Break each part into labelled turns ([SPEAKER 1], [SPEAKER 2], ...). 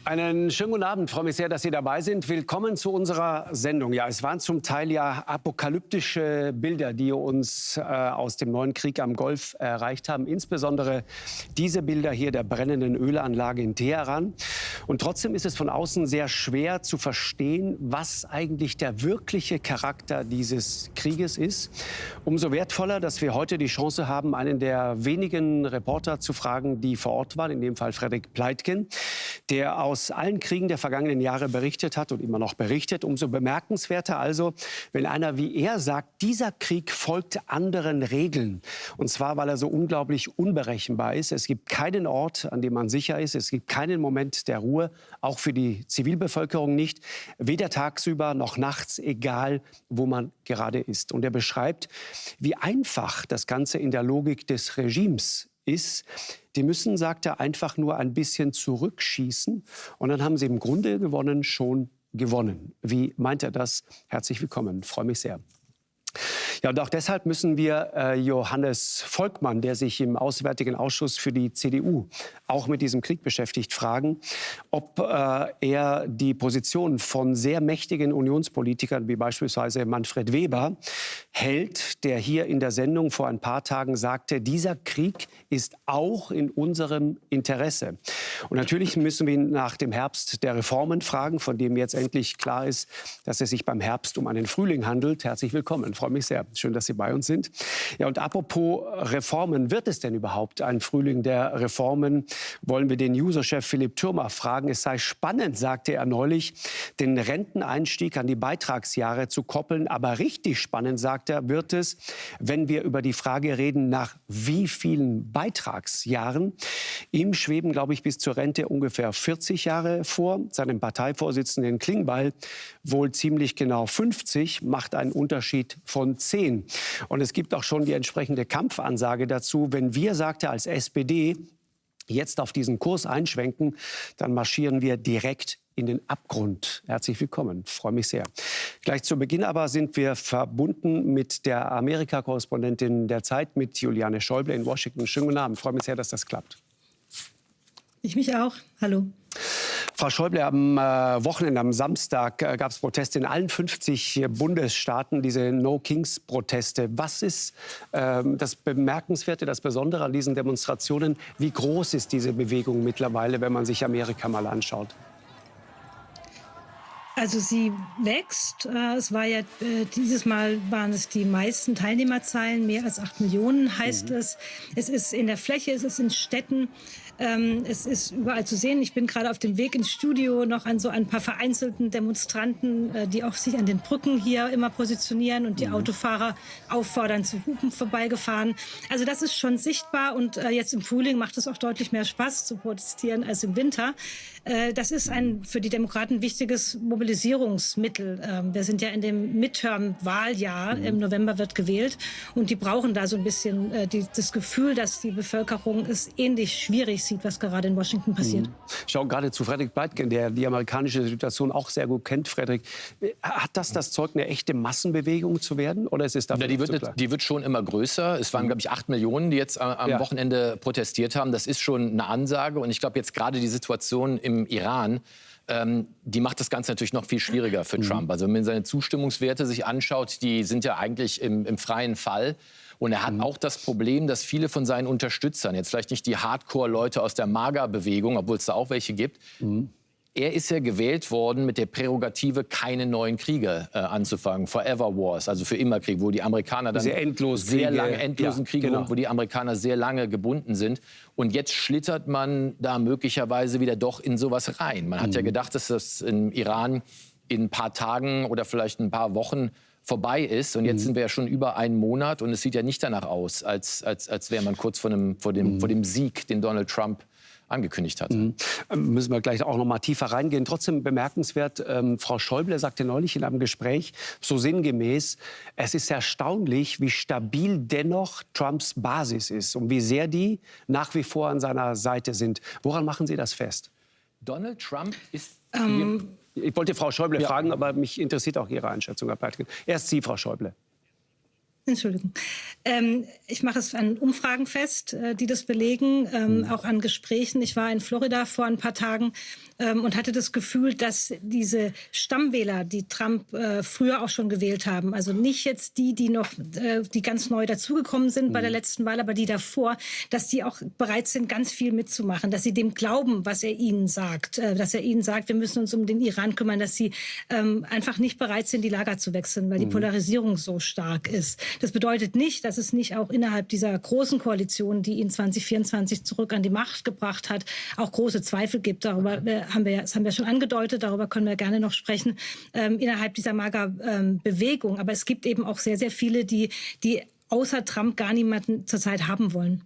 [SPEAKER 1] Einen schönen guten Abend. Ich freue mich sehr, dass Sie dabei sind. Willkommen zu unserer Sendung. Ja, es waren zum Teil ja apokalyptische Bilder, die uns aus dem neuen Krieg am Golf erreicht haben. Insbesondere diese Bilder hier der brennenden Ölanlage in Teheran. Und trotzdem ist es von außen sehr schwer zu verstehen, was eigentlich der wirkliche Charakter dieses Krieges ist. Umso wertvoller, dass wir heute die Chance haben, einen der wenigen Reporter zu fragen, die vor Ort waren, in dem Fall Frederik Pleitgen, der aus allen Kriegen der vergangenen Jahre berichtet hat und immer noch berichtet. Umso bemerkenswerter also, wenn einer wie er sagt, dieser Krieg folgt anderen Regeln. Und zwar, weil er so unglaublich unberechenbar ist. Es gibt keinen Ort, an dem man sicher ist. Es gibt keinen Moment der Ruhe, auch für die Zivilbevölkerung nicht. Weder tagsüber noch nachts, egal wo man gerade ist. Und er beschreibt, wie einfach das Ganze in der Logik des Regimes ist. Die müssen, sagt er, einfach nur ein bisschen zurückschießen. Und dann haben sie im Grunde schon gewonnen. Wie meint er das? Herzlich willkommen, ich freue mich sehr. Ja, und auch deshalb müssen wir Johannes Volkmann, der sich im Auswärtigen Ausschuss für die CDU auch mit diesem Krieg beschäftigt, fragen, ob er die Position von sehr mächtigen Unionspolitikern wie beispielsweise Manfred Weber hält, der hier in der Sendung vor ein paar Tagen sagte, dieser Krieg ist auch in unserem Interesse. Und natürlich müssen wir ihn nach dem Herbst der Reformen fragen, von dem jetzt endlich klar ist, dass es sich beim Herbst um einen Frühling handelt. Herzlich willkommen, ich freue mich sehr. Schön, dass Sie bei uns sind. Ja, und apropos Reformen, wird es denn überhaupt ein Frühling der Reformen? Wollen wir den User-Chef Philipp Thürmer fragen. Es sei spannend, sagte er neulich, den Renteneinstieg an die Beitragsjahre zu koppeln. Aber richtig spannend, sagt er, wird es, wenn wir über die Frage reden, nach wie vielen Beitragsjahren. Ihm schweben, glaube ich, bis zur Rente ungefähr 40 Jahre vor. Seinem Parteivorsitzenden Klingbeil wohl ziemlich genau 50, macht einen Unterschied von 10. Und es gibt auch schon die entsprechende Kampfansage dazu. Wenn wir, sagt er, als SPD jetzt auf diesen Kurs einschwenken, dann marschieren wir direkt in den Abgrund. Herzlich willkommen, ich freue mich sehr. Gleich zu Beginn aber sind wir verbunden mit der Amerika-Korrespondentin der Zeit, mit Juliane Schäuble in Washington. Schönen guten Abend, ich freue mich sehr, dass das klappt.
[SPEAKER 2] Ich mich auch. Hallo.
[SPEAKER 1] Frau Schäuble, am Wochenende, am Samstag, gab es Proteste in allen 50 Bundesstaaten, diese No-Kings-Proteste. Was ist das Bemerkenswerte, das Besondere an diesen Demonstrationen? Wie groß ist diese Bewegung mittlerweile, wenn man sich Amerika mal anschaut?
[SPEAKER 2] Also sie wächst. Es war ja dieses Mal waren es die meisten Teilnehmerzahlen, mehr als 8 Millionen heißt es. Es ist in der Fläche, es ist in Städten. Es ist überall zu sehen. Ich bin gerade auf dem Weg ins Studio noch an so ein paar vereinzelten Demonstranten, die auch sich an den Brücken hier immer positionieren und die Autofahrer auffordern, zu hupen, vorbeigefahren. Also das ist schon sichtbar und jetzt im Frühling macht es auch deutlich mehr Spaß zu protestieren als im Winter. Das ist ein für die Demokraten wichtiges Mobilisierungsmittel. Wir sind ja in dem Midterm-Wahljahr, im November wird gewählt und die brauchen da so ein bisschen das Gefühl, dass die Bevölkerung es ähnlich schwierig sieht, was gerade in Washington passiert.
[SPEAKER 1] Ich schaue gerade zu Frederik Pleitgen, der die amerikanische Situation auch sehr gut kennt. Frederik, hat das Zeug, eine echte Massenbewegung zu werden? Oder ist es dafür
[SPEAKER 3] die wird schon immer größer. Es waren, glaube ich, 8 Millionen, die jetzt am Wochenende protestiert haben. Das ist schon eine Ansage. Und ich glaube, jetzt gerade die Situation im Iran, die macht das Ganze natürlich noch viel schwieriger für Trump. Also wenn man seine Zustimmungswerte sich anschaut, die sind ja eigentlich im freien Fall. Und er hat auch das Problem, dass viele von seinen Unterstützern, jetzt vielleicht nicht die Hardcore-Leute aus der MAGA-Bewegung, obwohl es da auch welche gibt, er ist ja gewählt worden mit der Prärogative, keine neuen Kriege anzufangen, Forever Wars, also für immer Krieg, wo die Amerikaner dann endlosen Kriege, wo die Amerikaner sehr lange gebunden sind. Und jetzt schlittert man da möglicherweise wieder doch in sowas rein. Man hat ja gedacht, dass das im Iran in ein paar Tagen oder vielleicht ein paar Wochen vorbei ist. Und jetzt sind wir ja schon über einen Monat und es sieht ja nicht danach aus, als wäre man kurz vor dem Sieg, den Donald Trump angekündigt hat.
[SPEAKER 1] Müssen wir gleich auch noch mal tiefer reingehen. Trotzdem bemerkenswert, Frau Schäuble sagte neulich in einem Gespräch, so sinngemäß, es ist erstaunlich, wie stabil dennoch Trumps Basis ist und wie sehr die nach wie vor an seiner Seite sind. Woran machen Sie das fest?
[SPEAKER 3] Donald Trump ist...
[SPEAKER 1] Ich wollte Frau Schäuble fragen, aber mich interessiert auch Ihre Einschätzung, Herr Pleitgen. Erst Sie, Frau Schäuble.
[SPEAKER 2] Entschuldigung. Ich mache es an Umfragen fest, die das belegen, auch an Gesprächen. Ich war in Florida vor ein paar Tagen und hatte das Gefühl, dass diese Stammwähler, die Trump früher auch schon gewählt haben, also nicht jetzt die ganz neu dazugekommen sind bei der letzten Wahl, aber die davor, dass die auch bereit sind, ganz viel mitzumachen, dass sie dem glauben, was er ihnen sagt, dass er ihnen sagt, wir müssen uns um den Iran kümmern, dass sie einfach nicht bereit sind, die Lager zu wechseln, weil die Polarisierung so stark ist. Das bedeutet nicht, dass es nicht auch innerhalb dieser großen Koalition, die ihn 2024 zurück an die Macht gebracht hat, auch große Zweifel gibt. Darüber haben wir schon angedeutet, darüber können wir gerne noch sprechen, innerhalb dieser MAGA-Bewegung. Aber es gibt eben auch sehr, sehr viele, die außer Trump gar niemanden zurzeit haben wollen.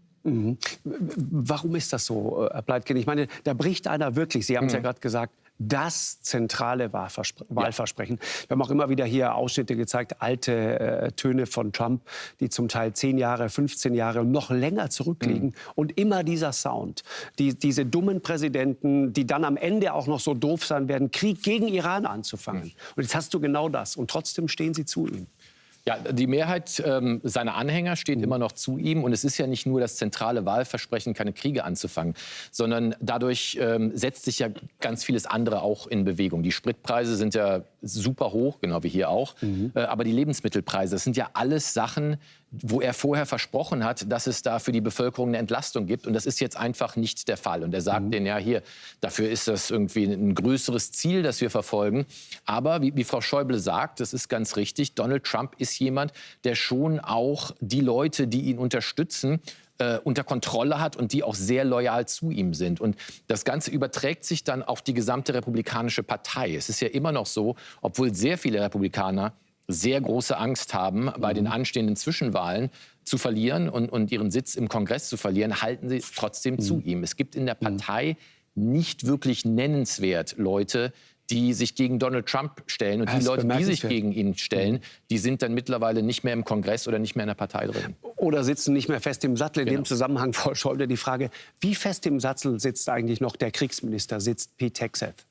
[SPEAKER 1] Warum ist das so, Herr Pleitgen? Ich meine, da bricht einer wirklich, Sie haben es ja gerade gesagt, das zentrale Wahlversprechen. Wir haben auch immer wieder hier Ausschnitte gezeigt, alte Töne von Trump, die zum Teil 10 Jahre, 15 Jahre und noch länger zurückliegen. Und immer dieser Sound. Diese dummen Präsidenten, die dann am Ende auch noch so doof sein werden, Krieg gegen Iran anzufangen. Und jetzt hast du genau das. Und trotzdem stehen sie zu ihm.
[SPEAKER 3] Ja, die Mehrheit seiner Anhänger steht immer noch zu ihm. Und es ist ja nicht nur das zentrale Wahlversprechen, keine Kriege anzufangen, sondern dadurch setzt sich ja ganz vieles andere auch in Bewegung. Die Spritpreise sind ja super hoch, genau wie hier auch. Aber die Lebensmittelpreise, das sind ja alles Sachen, wo er vorher versprochen hat, dass es da für die Bevölkerung eine Entlastung gibt. Und das ist jetzt einfach nicht der Fall. Und er sagt denen, ja, hier, dafür ist das irgendwie ein größeres Ziel, das wir verfolgen. Aber wie Frau Schäuble sagt, das ist ganz richtig, Donald Trump ist jemand, der schon auch die Leute, die ihn unterstützen, unter Kontrolle hat und die auch sehr loyal zu ihm sind. Und das Ganze überträgt sich dann auf die gesamte Republikanische Partei. Es ist ja immer noch so, obwohl sehr viele Republikaner sehr große Angst haben, bei den anstehenden Zwischenwahlen zu verlieren und ihren Sitz im Kongress zu verlieren, halten sie trotzdem zu ihm. Es gibt in der Partei nicht wirklich nennenswert Leute, die sich gegen Donald Trump stellen. Und die Leute, die sich gegen ihn stellen, die sind dann mittlerweile nicht mehr im Kongress oder nicht mehr in der Partei drin.
[SPEAKER 1] Oder sitzen nicht mehr fest im Sattel. In dem Zusammenhang, Frau Schäuble, die Frage, wie fest im Sattel sitzt eigentlich noch der Kriegsminister, sitzt Pete Hegseth?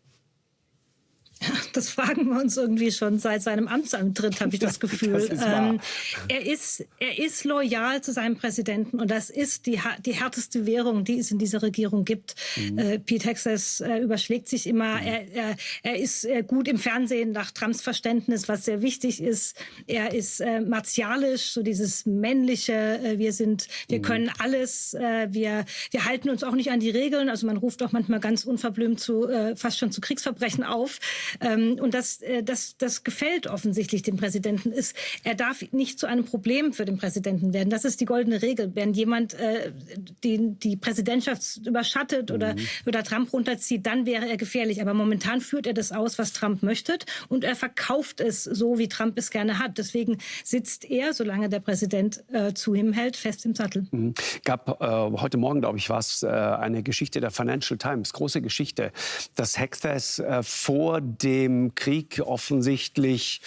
[SPEAKER 2] Das fragen wir uns irgendwie schon seit seinem Amtsantritt, habe ich das Gefühl. Er ist loyal zu seinem Präsidenten und das ist die härteste Währung, die es in dieser Regierung gibt. Pete Hegseth überschlägt sich immer. Er ist gut im Fernsehen nach Trumps Verständnis, was sehr wichtig ist. Er ist martialisch, so dieses männliche. Wir können alles. Wir halten uns auch nicht an die Regeln. Also man ruft auch manchmal ganz unverblümt fast schon zu Kriegsverbrechen auf. Und das gefällt offensichtlich dem Präsidenten. Er darf nicht zu einem Problem für den Präsidenten werden. Das ist die goldene Regel. Wenn jemand die Präsidentschaft überschattet oder Trump runterzieht, dann wäre er gefährlich. Aber momentan führt er das aus, was Trump möchte. Und er verkauft es so, wie Trump es gerne hat. Deswegen sitzt er, solange der Präsident zu ihm hält, fest im Sattel.
[SPEAKER 1] Gab heute Morgen, glaube ich, war es eine Geschichte der Financial Times, große Geschichte, dass Hegseth vor dem Krieg offensichtlich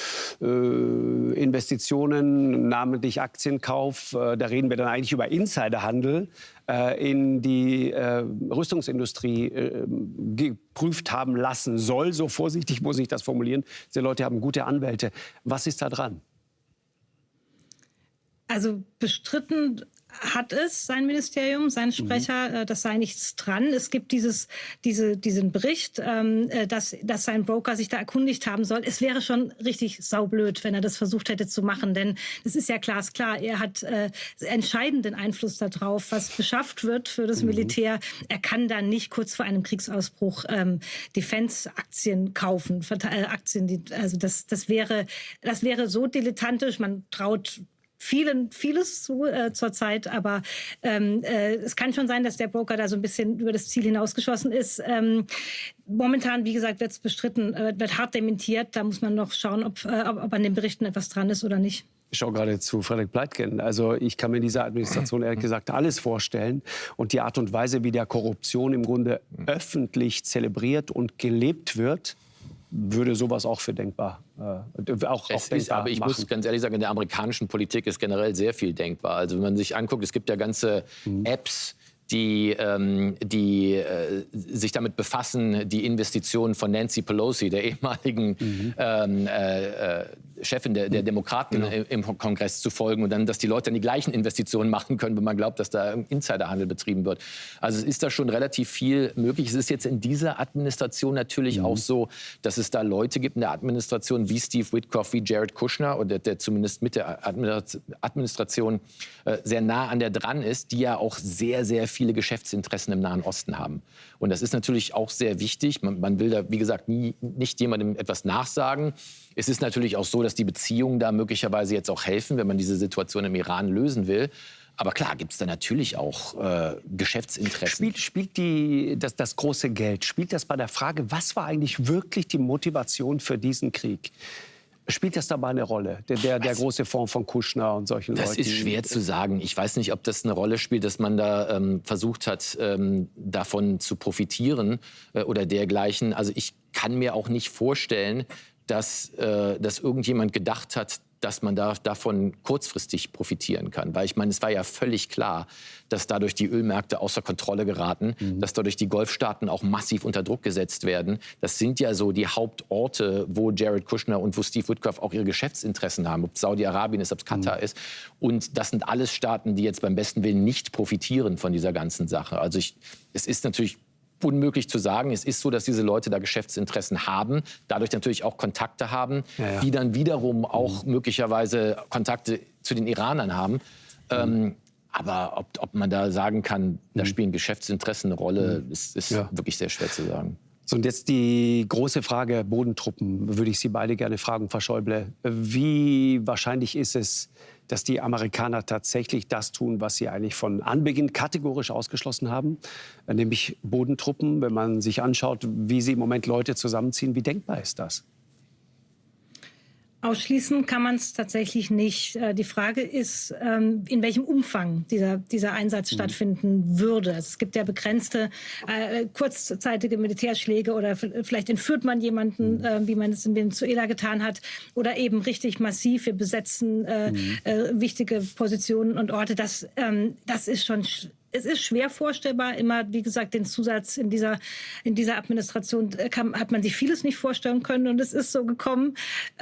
[SPEAKER 1] Investitionen, namentlich Aktienkauf, da reden wir dann eigentlich über Insiderhandel, in die Rüstungsindustrie geprüft haben lassen soll. So vorsichtig muss ich das formulieren. Diese Leute haben gute Anwälte. Was ist da dran?
[SPEAKER 2] Also bestritten hat es sein Ministerium, sein Sprecher, das sei nichts dran. Es gibt diesen Bericht, dass sein Broker sich da erkundigt haben soll. Es wäre schon richtig saublöd, wenn er das versucht hätte zu machen, denn es ist ja glasklar, er hat entscheidenden Einfluss darauf, was beschafft wird für das Militär. Er kann dann nicht kurz vor einem Kriegsausbruch Defense-Aktien kaufen, Aktien, also das wäre so dilettantisch, man traut vieles zu zurzeit, aber es kann schon sein, dass der Broker da so ein bisschen über das Ziel hinausgeschossen ist. Momentan, wie gesagt, wird es bestritten, wird hart dementiert. Da muss man noch schauen, ob an den Berichten etwas dran ist oder nicht.
[SPEAKER 1] Ich schaue gerade zu Frederik Pleitgen. Also ich kann mir in dieser Administration ehrlich gesagt alles vorstellen. Und die Art und Weise, wie der Korruption im Grunde öffentlich zelebriert und gelebt wird, würde sowas auch für denkbar
[SPEAKER 3] aber ich muss ganz ehrlich sagen, in der amerikanischen Politik ist generell sehr viel denkbar. Also wenn man sich anguckt, es gibt ja ganze Apps, die sich damit befassen, die Investitionen von Nancy Pelosi, der ehemaligen Chefin der Demokraten im Kongress zu folgen und dann, dass die Leute dann die gleichen Investitionen machen können, wenn man glaubt, dass da Insiderhandel betrieben wird. Also es ist da schon relativ viel möglich. Es ist jetzt in dieser Administration natürlich auch so, dass es da Leute gibt in der Administration wie Steve Witkoff, wie Jared Kushner, oder der zumindest mit der Administration sehr nah an der dran ist, die ja auch sehr, sehr viele Geschäftsinteressen im Nahen Osten haben. Und das ist natürlich auch sehr wichtig. Man will da, wie gesagt, nicht jemandem etwas nachsagen. Es ist natürlich auch so, dass die Beziehungen da möglicherweise jetzt auch helfen, wenn man diese Situation im Iran lösen will. Aber klar, gibt es da natürlich auch Geschäftsinteressen.
[SPEAKER 1] Spielt das große Geld, spielt das bei der Frage, was war eigentlich wirklich die Motivation für diesen Krieg? Spielt das dabei eine Rolle? Der große Fonds von Kushner und solchen Leuten?
[SPEAKER 3] Das ist schwer zu sagen. Ich weiß nicht, ob das eine Rolle spielt, dass man da versucht hat, davon zu profitieren oder dergleichen. Also ich kann mir auch nicht vorstellen, dass irgendjemand gedacht hat, dass man davon kurzfristig profitieren kann. Weil ich meine, es war ja völlig klar, dass dadurch die Ölmärkte außer Kontrolle geraten, dass dadurch die Golfstaaten auch massiv unter Druck gesetzt werden. Das sind ja so die Hauptorte, wo Jared Kushner und wo Steve Witkoff auch ihre Geschäftsinteressen haben, ob es Saudi-Arabien ist, ob es Katar ist. Und das sind alles Staaten, die jetzt beim besten Willen nicht profitieren von dieser ganzen Sache. Also es ist natürlich unmöglich zu sagen. Es ist so, dass diese Leute da Geschäftsinteressen haben, dadurch natürlich auch Kontakte haben, die dann wiederum auch möglicherweise Kontakte zu den Iranern haben. Aber ob man da sagen kann, da spielen Geschäftsinteressen eine Rolle, ist wirklich sehr schwer zu sagen.
[SPEAKER 1] So, und jetzt die große Frage Bodentruppen, würde ich Sie beide gerne fragen, Frau Schäuble. Wie wahrscheinlich ist es, dass die Amerikaner tatsächlich das tun, was sie eigentlich von Anbeginn kategorisch ausgeschlossen haben, nämlich Bodentruppen? Wenn man sich anschaut, wie sie im Moment Leute zusammenziehen, wie denkbar ist das?
[SPEAKER 2] Ausschließen kann man es tatsächlich nicht. Die Frage ist, in welchem Umfang dieser Einsatz stattfinden würde. Es gibt ja begrenzte, kurzzeitige Militärschläge oder vielleicht entführt man jemanden, wie man es in Venezuela getan hat, oder eben richtig massiv. Wir besetzen wichtige Positionen und Orte. Das ist schon... Es ist schwer vorstellbar. Immer, wie gesagt, den Zusatz in dieser Administration hat man sich vieles nicht vorstellen können und es ist so gekommen.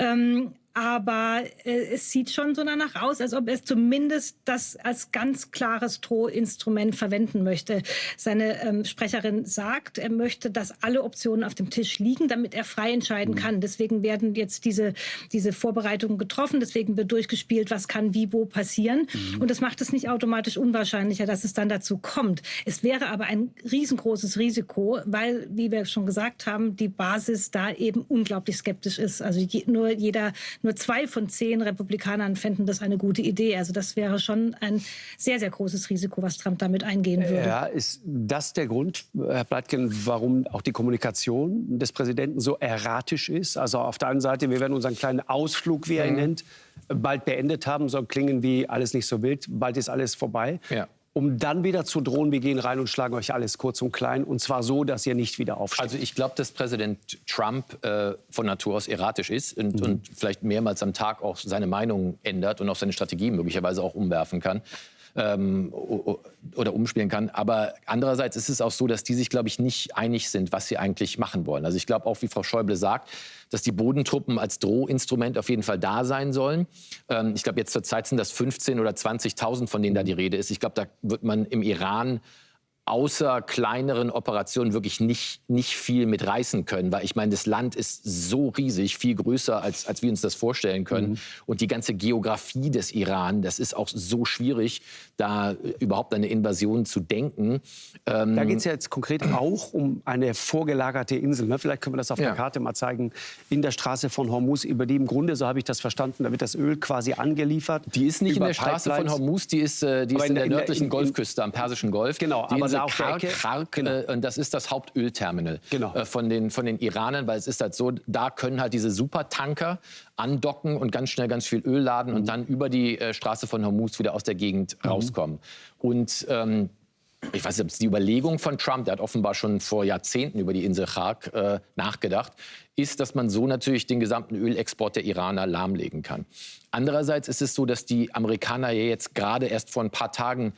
[SPEAKER 2] Aber es sieht schon so danach aus, als ob er zumindest das als ganz klares Drohinstrument verwenden möchte. Seine Sprecherin sagt, er möchte, dass alle Optionen auf dem Tisch liegen, damit er frei entscheiden kann. Deswegen werden jetzt diese Vorbereitungen getroffen. Deswegen wird durchgespielt, was kann wie wo passieren. Und das macht es nicht automatisch unwahrscheinlicher, dass es dann dazu kommt. Es wäre aber ein riesengroßes Risiko, weil, wie wir schon gesagt haben, die Basis da eben unglaublich skeptisch ist. Also nur 2 von 10 Republikanern fänden das eine gute Idee. Also das wäre schon ein sehr, sehr großes Risiko, was Trump damit eingehen würde.
[SPEAKER 1] Ja, ist das der Grund, Herr Pleitgen, warum auch die Kommunikation des Präsidenten so erratisch ist? Also auf der einen Seite, wir werden unseren kleinen Ausflug, wie er ihn nennt, bald beendet haben, soll klingen wie alles nicht so wild, bald ist alles vorbei. Ja. Um dann wieder zu drohen, wir gehen rein und schlagen euch alles kurz und klein. Und zwar so, dass ihr nicht wieder aufsteht.
[SPEAKER 3] Also ich glaube, dass Präsident Trump von Natur aus erratisch ist und vielleicht mehrmals am Tag auch seine Meinung ändert und auch seine Strategie möglicherweise auch umwerfen kann. Oder umspielen kann. Aber andererseits ist es auch so, dass die sich, glaube ich, nicht einig sind, was sie eigentlich machen wollen. Also ich glaube auch, wie Frau Schäuble sagt, dass die Bodentruppen als Drohinstrument auf jeden Fall da sein sollen. Ich glaube, jetzt zur Zeit sind das 15.000 oder 20.000, von denen da die Rede ist. Ich glaube, da wird man im Iran außer kleineren Operationen wirklich nicht viel mit reißen können. Weil ich meine, das Land ist so riesig, viel größer, als wir uns das vorstellen können. Und die ganze Geografie des Iran, das ist auch so schwierig, da überhaupt eine Invasion zu denken.
[SPEAKER 1] Da geht es ja jetzt konkret auch um eine vorgelagerte Insel. Ne? Vielleicht können wir das auf der Karte mal zeigen. In der Straße von Hormuz, über die im Grunde, so habe ich das verstanden, da wird das Öl quasi angeliefert.
[SPEAKER 3] Die ist nicht in der Straße von Hormuz, die ist in der nördlichen Golfküste, am Persischen Golf.
[SPEAKER 1] Genau, aber
[SPEAKER 3] Kark, und das ist das Hauptölterminal von den Iranern, weil es ist halt so, da können halt diese Supertanker andocken und ganz schnell ganz viel Öl laden und dann über die Straße von Hormuz wieder aus der Gegend rauskommen. Und ich weiß nicht, ob es die Überlegung von Trump, der hat offenbar schon vor Jahrzehnten über die Insel Kark nachgedacht, ist, dass man so natürlich den gesamten Ölexport der Iraner lahmlegen kann. Andererseits ist es so, dass die Amerikaner ja jetzt gerade erst vor ein paar Tagen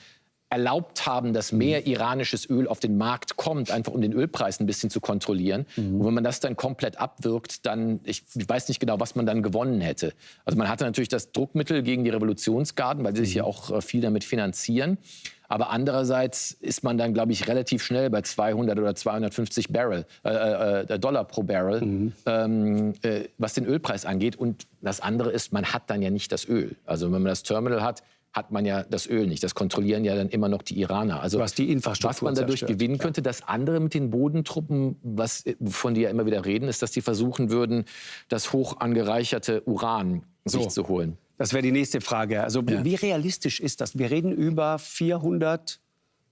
[SPEAKER 3] erlaubt haben, dass mehr iranisches Öl auf den Markt kommt, einfach um den Ölpreis ein bisschen zu kontrollieren. Und wenn man das dann komplett abwirkt, dann, ich weiß nicht genau, was man dann gewonnen hätte. Also man hatte natürlich das Druckmittel gegen die Revolutionsgarden, weil sie sich ja auch viel damit finanzieren. Aber andererseits ist man dann, glaube ich, relativ schnell bei 200 oder 250 Dollar pro Barrel, was den Ölpreis angeht. Und das andere ist, man hat dann ja nicht das Öl. Also wenn man das Terminal hat, hat man ja das Öl nicht. Das kontrollieren ja dann immer noch die Iraner. Also
[SPEAKER 1] was die Infrastruktur
[SPEAKER 3] was man dadurch gewinnen könnte. Das andere mit den Bodentruppen, wovon die ja immer wieder reden, ist, dass die versuchen würden, das hoch angereicherte Uran sich zu holen.
[SPEAKER 1] Das wäre die nächste Frage. Also wie realistisch ist das? Wir reden über 440,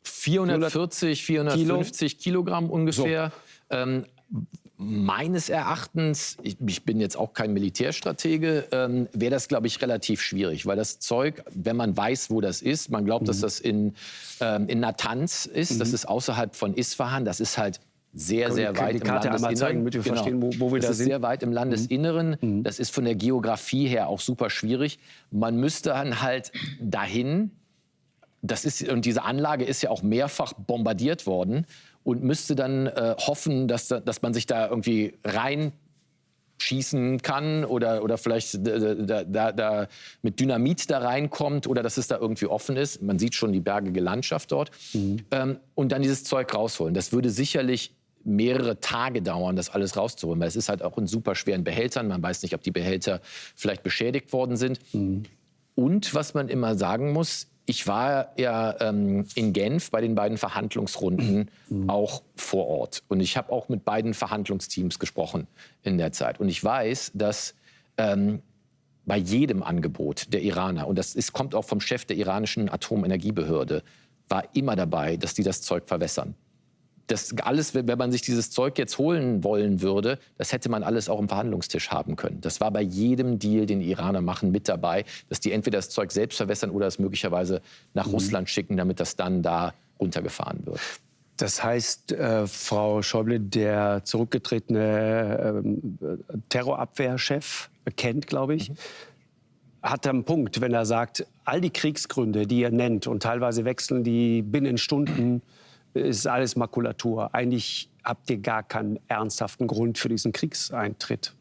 [SPEAKER 3] 450 Kilogramm ungefähr. So. Meines Erachtens, ich bin jetzt auch kein Militärstratege, wäre das, glaube ich, relativ schwierig. Weil das Zeug, wenn man weiß, wo das ist, man glaubt, dass das in Natanz ist, das ist außerhalb von Isfahan, das ist halt sehr, sehr weit im Landesinneren.
[SPEAKER 1] Damit wir verstehen, wo wir da sind.
[SPEAKER 3] Das ist sehr weit im Landesinneren. Das ist von der Geografie her auch super schwierig. Man müsste dann halt dahin, und diese Anlage ist ja auch mehrfach bombardiert worden, und müsste dann hoffen, dass man sich da irgendwie reinschießen kann oder vielleicht da mit Dynamit da reinkommt oder dass es da irgendwie offen ist. Man sieht schon die bergige Landschaft dort. Und dann dieses Zeug rausholen. Das würde sicherlich mehrere Tage dauern, das alles rauszuholen. Weil es ist halt auch in super schweren Behältern. Man weiß nicht, ob die Behälter vielleicht beschädigt worden sind. Und was man immer sagen muss, ich war ja in Genf bei den beiden Verhandlungsrunden auch vor Ort. Und ich habe auch mit beiden Verhandlungsteams gesprochen in der Zeit. Und ich weiß, dass bei jedem Angebot der Iraner, und kommt auch vom Chef der iranischen Atomenergiebehörde, war immer dabei, dass die das Zeug verwässern. Das alles, wenn man sich dieses Zeug jetzt holen wollen würde, das hätte man alles auch am Verhandlungstisch haben können. Das war bei jedem Deal, den die Iraner machen, mit dabei, dass die entweder das Zeug selbst verwässern oder es möglicherweise nach Russland schicken, damit das dann da runtergefahren wird.
[SPEAKER 1] Das heißt, Frau Schäuble, der zurückgetretene Terrorabwehrchef, kennt, glaube ich, hat einen Punkt, wenn er sagt, all die Kriegsgründe, die er nennt, und teilweise wechseln die binnen Stunden, ist alles Makulatur. Eigentlich habt ihr gar keinen ernsthaften Grund für diesen Kriegseintritt.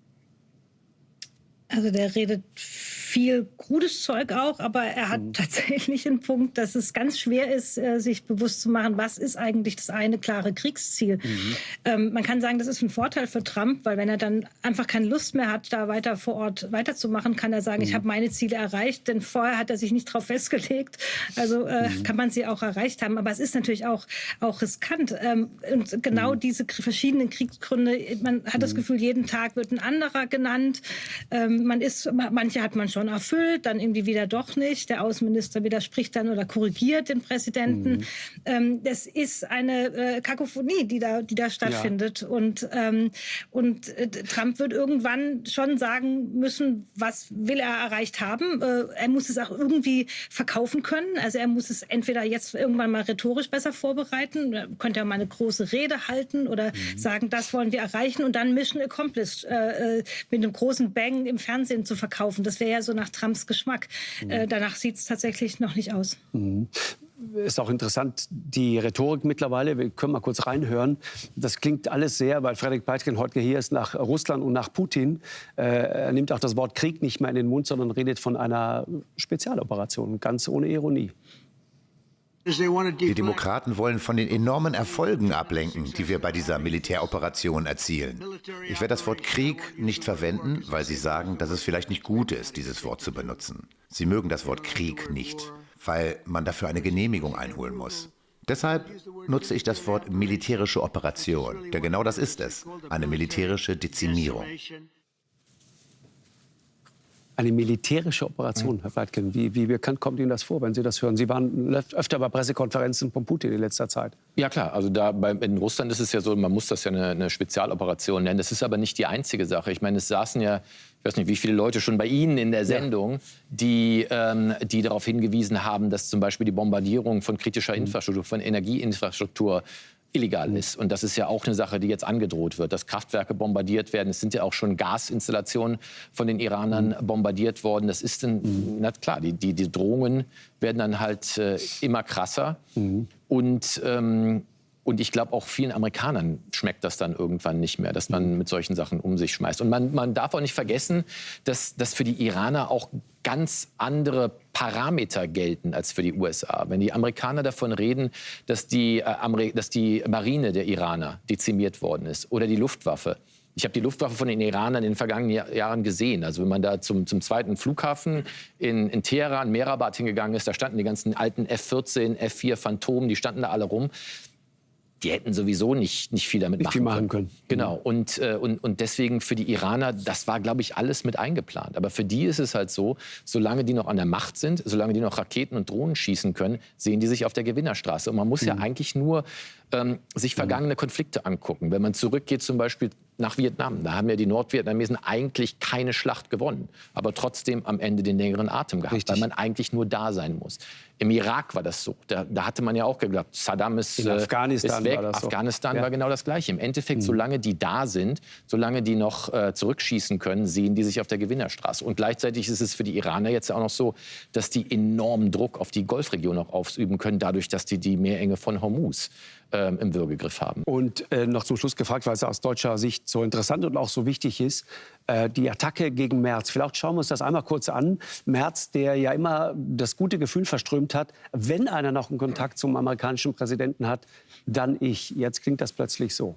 [SPEAKER 2] Also der redet viel krudes Zeug auch, aber er hat tatsächlich einen Punkt, dass es ganz schwer ist, sich bewusst zu machen, was ist eigentlich das eine klare Kriegsziel. Man kann sagen, das ist ein Vorteil für Trump, weil wenn er dann einfach keine Lust mehr hat, da weiter vor Ort weiterzumachen, kann er sagen, ich habe meine Ziele erreicht, denn vorher hat er sich nicht darauf festgelegt. Also kann man sie auch erreicht haben. Aber es ist natürlich auch riskant. Und genau diese verschiedenen Kriegsgründe, man hat das Gefühl, jeden Tag wird ein anderer genannt. Manche hat man schon erfüllt, dann irgendwie wieder doch nicht. Der Außenminister widerspricht dann oder korrigiert den Präsidenten. Das ist eine Kakophonie, die da stattfindet. Ja. Und Trump wird irgendwann schon sagen müssen, was will er erreicht haben. Er muss es auch irgendwie verkaufen können. Also er muss es entweder jetzt irgendwann mal rhetorisch besser vorbereiten, könnte er mal eine große Rede halten oder sagen, das wollen wir erreichen und dann Mission Accomplished mit einem großen Bang im Fernsehen zu verkaufen. Das wäre ja so nach Trumps Geschmack. Danach sieht es tatsächlich noch nicht aus.
[SPEAKER 1] Ist auch interessant, die Rhetorik mittlerweile, wir können mal kurz reinhören. Das klingt alles sehr, weil Frederik Peitgen heute hier ist, nach Russland und nach Putin. Er nimmt auch das Wort Krieg nicht mehr in den Mund, sondern redet von einer Spezialoperation, ganz ohne Ironie.
[SPEAKER 4] Die Demokraten wollen von den enormen Erfolgen ablenken, die wir bei dieser Militäroperation erzielen. Ich werde das Wort Krieg nicht verwenden, weil sie sagen, dass es vielleicht nicht gut ist, dieses Wort zu benutzen. Sie mögen das Wort Krieg nicht, weil man dafür eine Genehmigung einholen muss. Deshalb nutze ich das Wort militärische Operation, denn genau das ist es, eine militärische Dezimierung.
[SPEAKER 1] Eine militärische Operation, Herr Peitgen. Wie bekannt kommt Ihnen das vor, wenn Sie das hören? Sie waren öfter bei Pressekonferenzen von Putin in letzter Zeit.
[SPEAKER 3] Ja klar, also in Russland ist es ja so, man muss das ja eine Spezialoperation nennen. Das ist aber nicht die einzige Sache. Ich meine, es saßen ja, ich weiß nicht, wie viele Leute schon bei Ihnen in der Sendung, die darauf hingewiesen haben, dass zum Beispiel die Bombardierung von kritischer Infrastruktur, von Energieinfrastruktur illegal ist. Und das ist ja auch eine Sache, die jetzt angedroht wird, dass Kraftwerke bombardiert werden. Es sind ja auch schon Gasinstallationen von den Iranern bombardiert worden. Das ist dann, na klar, die Drohungen werden dann halt immer krasser. Und ich glaube, auch vielen Amerikanern schmeckt das dann irgendwann nicht mehr, dass man mit solchen Sachen um sich schmeißt. Und man darf auch nicht vergessen, dass für die Iraner auch ganz andere Parameter gelten als für die USA. Wenn die Amerikaner davon reden, dass die Marine der Iraner dezimiert worden ist oder die Luftwaffe. Ich habe die Luftwaffe von den Iranern in den vergangenen Jahren gesehen. Also wenn man da zum zweiten Flughafen in Teheran, Mehrabad hingegangen ist, da standen die ganzen alten F-14, F-4 Phantom, die standen da alle rum. Die hätten sowieso nicht viel damit machen können. Genau. Und deswegen für die Iraner, das war, glaube ich, alles mit eingeplant. Aber für die ist es halt so, solange die noch an der Macht sind, solange die noch Raketen und Drohnen schießen können, sehen die sich auf der Gewinnerstraße. Und man muss ja eigentlich nur sich vergangene Konflikte angucken. Wenn man zurückgeht zum Beispiel nach Vietnam, da haben ja die Nordvietnamesen eigentlich keine Schlacht gewonnen, aber trotzdem am Ende den längeren Atem gehabt, weil man eigentlich nur da sein muss. Im Irak war das so. Da hatte man ja auch geglaubt, Saddam ist weg. Afghanistan war genau das Gleiche. Im Endeffekt, solange die da sind, solange die noch zurückschießen können, sehen die sich auf der Gewinnerstraße. Und gleichzeitig ist es für die Iraner jetzt auch noch so, dass die enormen Druck auf die Golfregion auch ausüben können, dadurch, dass die Meerenge von Hormuz im Würgegriff haben.
[SPEAKER 1] Und noch zum Schluss gefragt, weil es aus deutscher Sicht so interessant und auch so wichtig ist, die Attacke gegen Merz. Vielleicht schauen wir uns das einmal kurz an. Merz, der ja immer das gute Gefühl verströmt hat, wenn einer noch einen Kontakt zum amerikanischen Präsidenten hat, dann ich. Jetzt klingt das plötzlich so.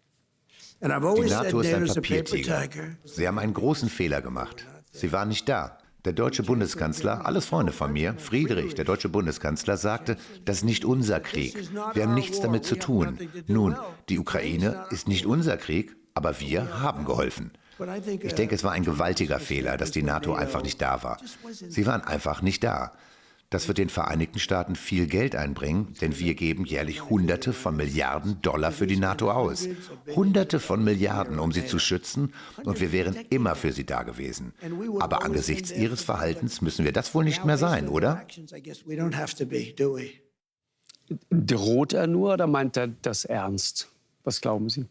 [SPEAKER 4] Die NATO ist ein Papiertiger. Sie haben einen großen Fehler gemacht. Sie waren nicht da. Der deutsche Bundeskanzler, alles Freunde von mir, Friedrich, der deutsche Bundeskanzler, sagte, das ist nicht unser Krieg. Wir haben nichts damit zu tun. Nun, die Ukraine ist nicht unser Krieg, aber wir haben geholfen. Ich denke, es war ein gewaltiger Fehler, dass die NATO einfach nicht da war. Sie waren einfach nicht da. Das wird den Vereinigten Staaten viel Geld einbringen, denn wir geben jährlich Hunderte von Milliarden Dollar für die NATO aus. Hunderte von Milliarden, um sie zu schützen, und wir wären immer für sie da gewesen. Aber angesichts ihres Verhaltens müssen wir das wohl nicht mehr sein, oder?
[SPEAKER 1] Droht er nur oder meint er das ernst? Was glauben Sie?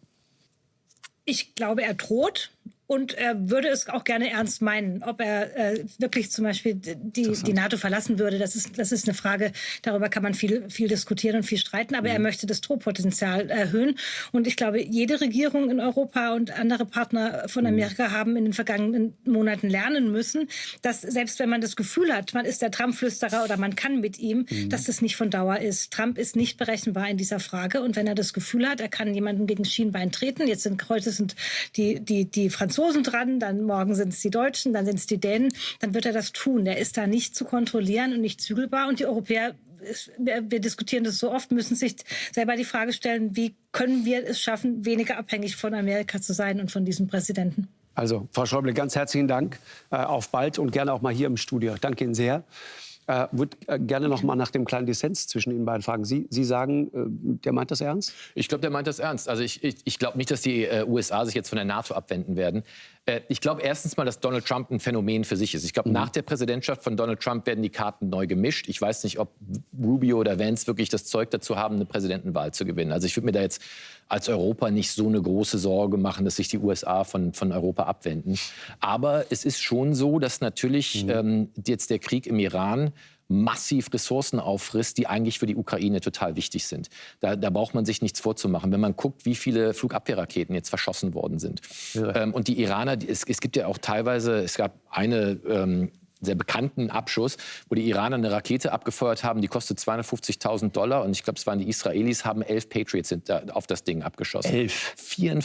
[SPEAKER 2] Ich glaube, er droht. Und er würde es auch gerne ernst meinen. Ob er wirklich zum Beispiel die NATO verlassen würde, das ist eine Frage, darüber kann man viel diskutieren und viel streiten. Aber er möchte das Drohpotenzial erhöhen. Und ich glaube, jede Regierung in Europa und andere Partner von Amerika haben in den vergangenen Monaten lernen müssen, dass selbst wenn man das Gefühl hat, man ist der Trump-Flüsterer oder man kann mit ihm, dass das nicht von Dauer ist. Trump ist nicht berechenbar in dieser Frage. Und wenn er das Gefühl hat, er kann jemandem gegen Schienbein treten, heute sind die Franzosen dran, dann morgen sind es die Deutschen, dann sind es die Dänen, dann wird er das tun. Der ist da nicht zu kontrollieren und nicht zügelbar. Und die Europäer, wir diskutieren das so oft, müssen sich selber die Frage stellen, wie können wir es schaffen, weniger abhängig von Amerika zu sein und von diesem Präsidenten.
[SPEAKER 1] Also, Frau Schäuble, ganz herzlichen Dank. Auf bald und gerne auch mal hier im Studio. Danke Ihnen sehr. Würde gerne noch mal nach dem kleinen Dissens zwischen Ihnen beiden fragen. Sie sagen, der meint das ernst?
[SPEAKER 3] Ich glaube, der meint das ernst. Also ich glaube nicht, dass die USA sich jetzt von der NATO abwenden werden. Ich glaube erstens mal, dass Donald Trump ein Phänomen für sich ist. Ich glaube, nach der Präsidentschaft von Donald Trump werden die Karten neu gemischt. Ich weiß nicht, ob Rubio oder Vance wirklich das Zeug dazu haben, eine Präsidentenwahl zu gewinnen. Also ich würde mir da jetzt als Europa nicht so eine große Sorge machen, dass sich die USA von Europa abwenden. Aber es ist schon so, dass natürlich jetzt der Krieg im Iran massiv Ressourcen auffrisst, die eigentlich für die Ukraine total wichtig sind. Da braucht man sich nichts vorzumachen. Wenn man guckt, wie viele Flugabwehrraketen jetzt verschossen worden sind. Ja. Und die Iraner, es gibt ja auch teilweise, es gab eine sehr bekannten Abschuss, wo die Iraner eine Rakete abgefeuert haben, die kostet $250.000. Und ich glaube, es waren die Israelis, haben 11 Patriots auf das Ding abgeschossen.
[SPEAKER 1] 11?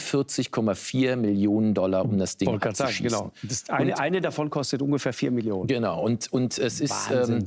[SPEAKER 3] 44,4 Millionen $, um das Ding abzuschießen.
[SPEAKER 1] Genau. Eine davon kostet ungefähr 4 Millionen.
[SPEAKER 3] Genau. Und es ist...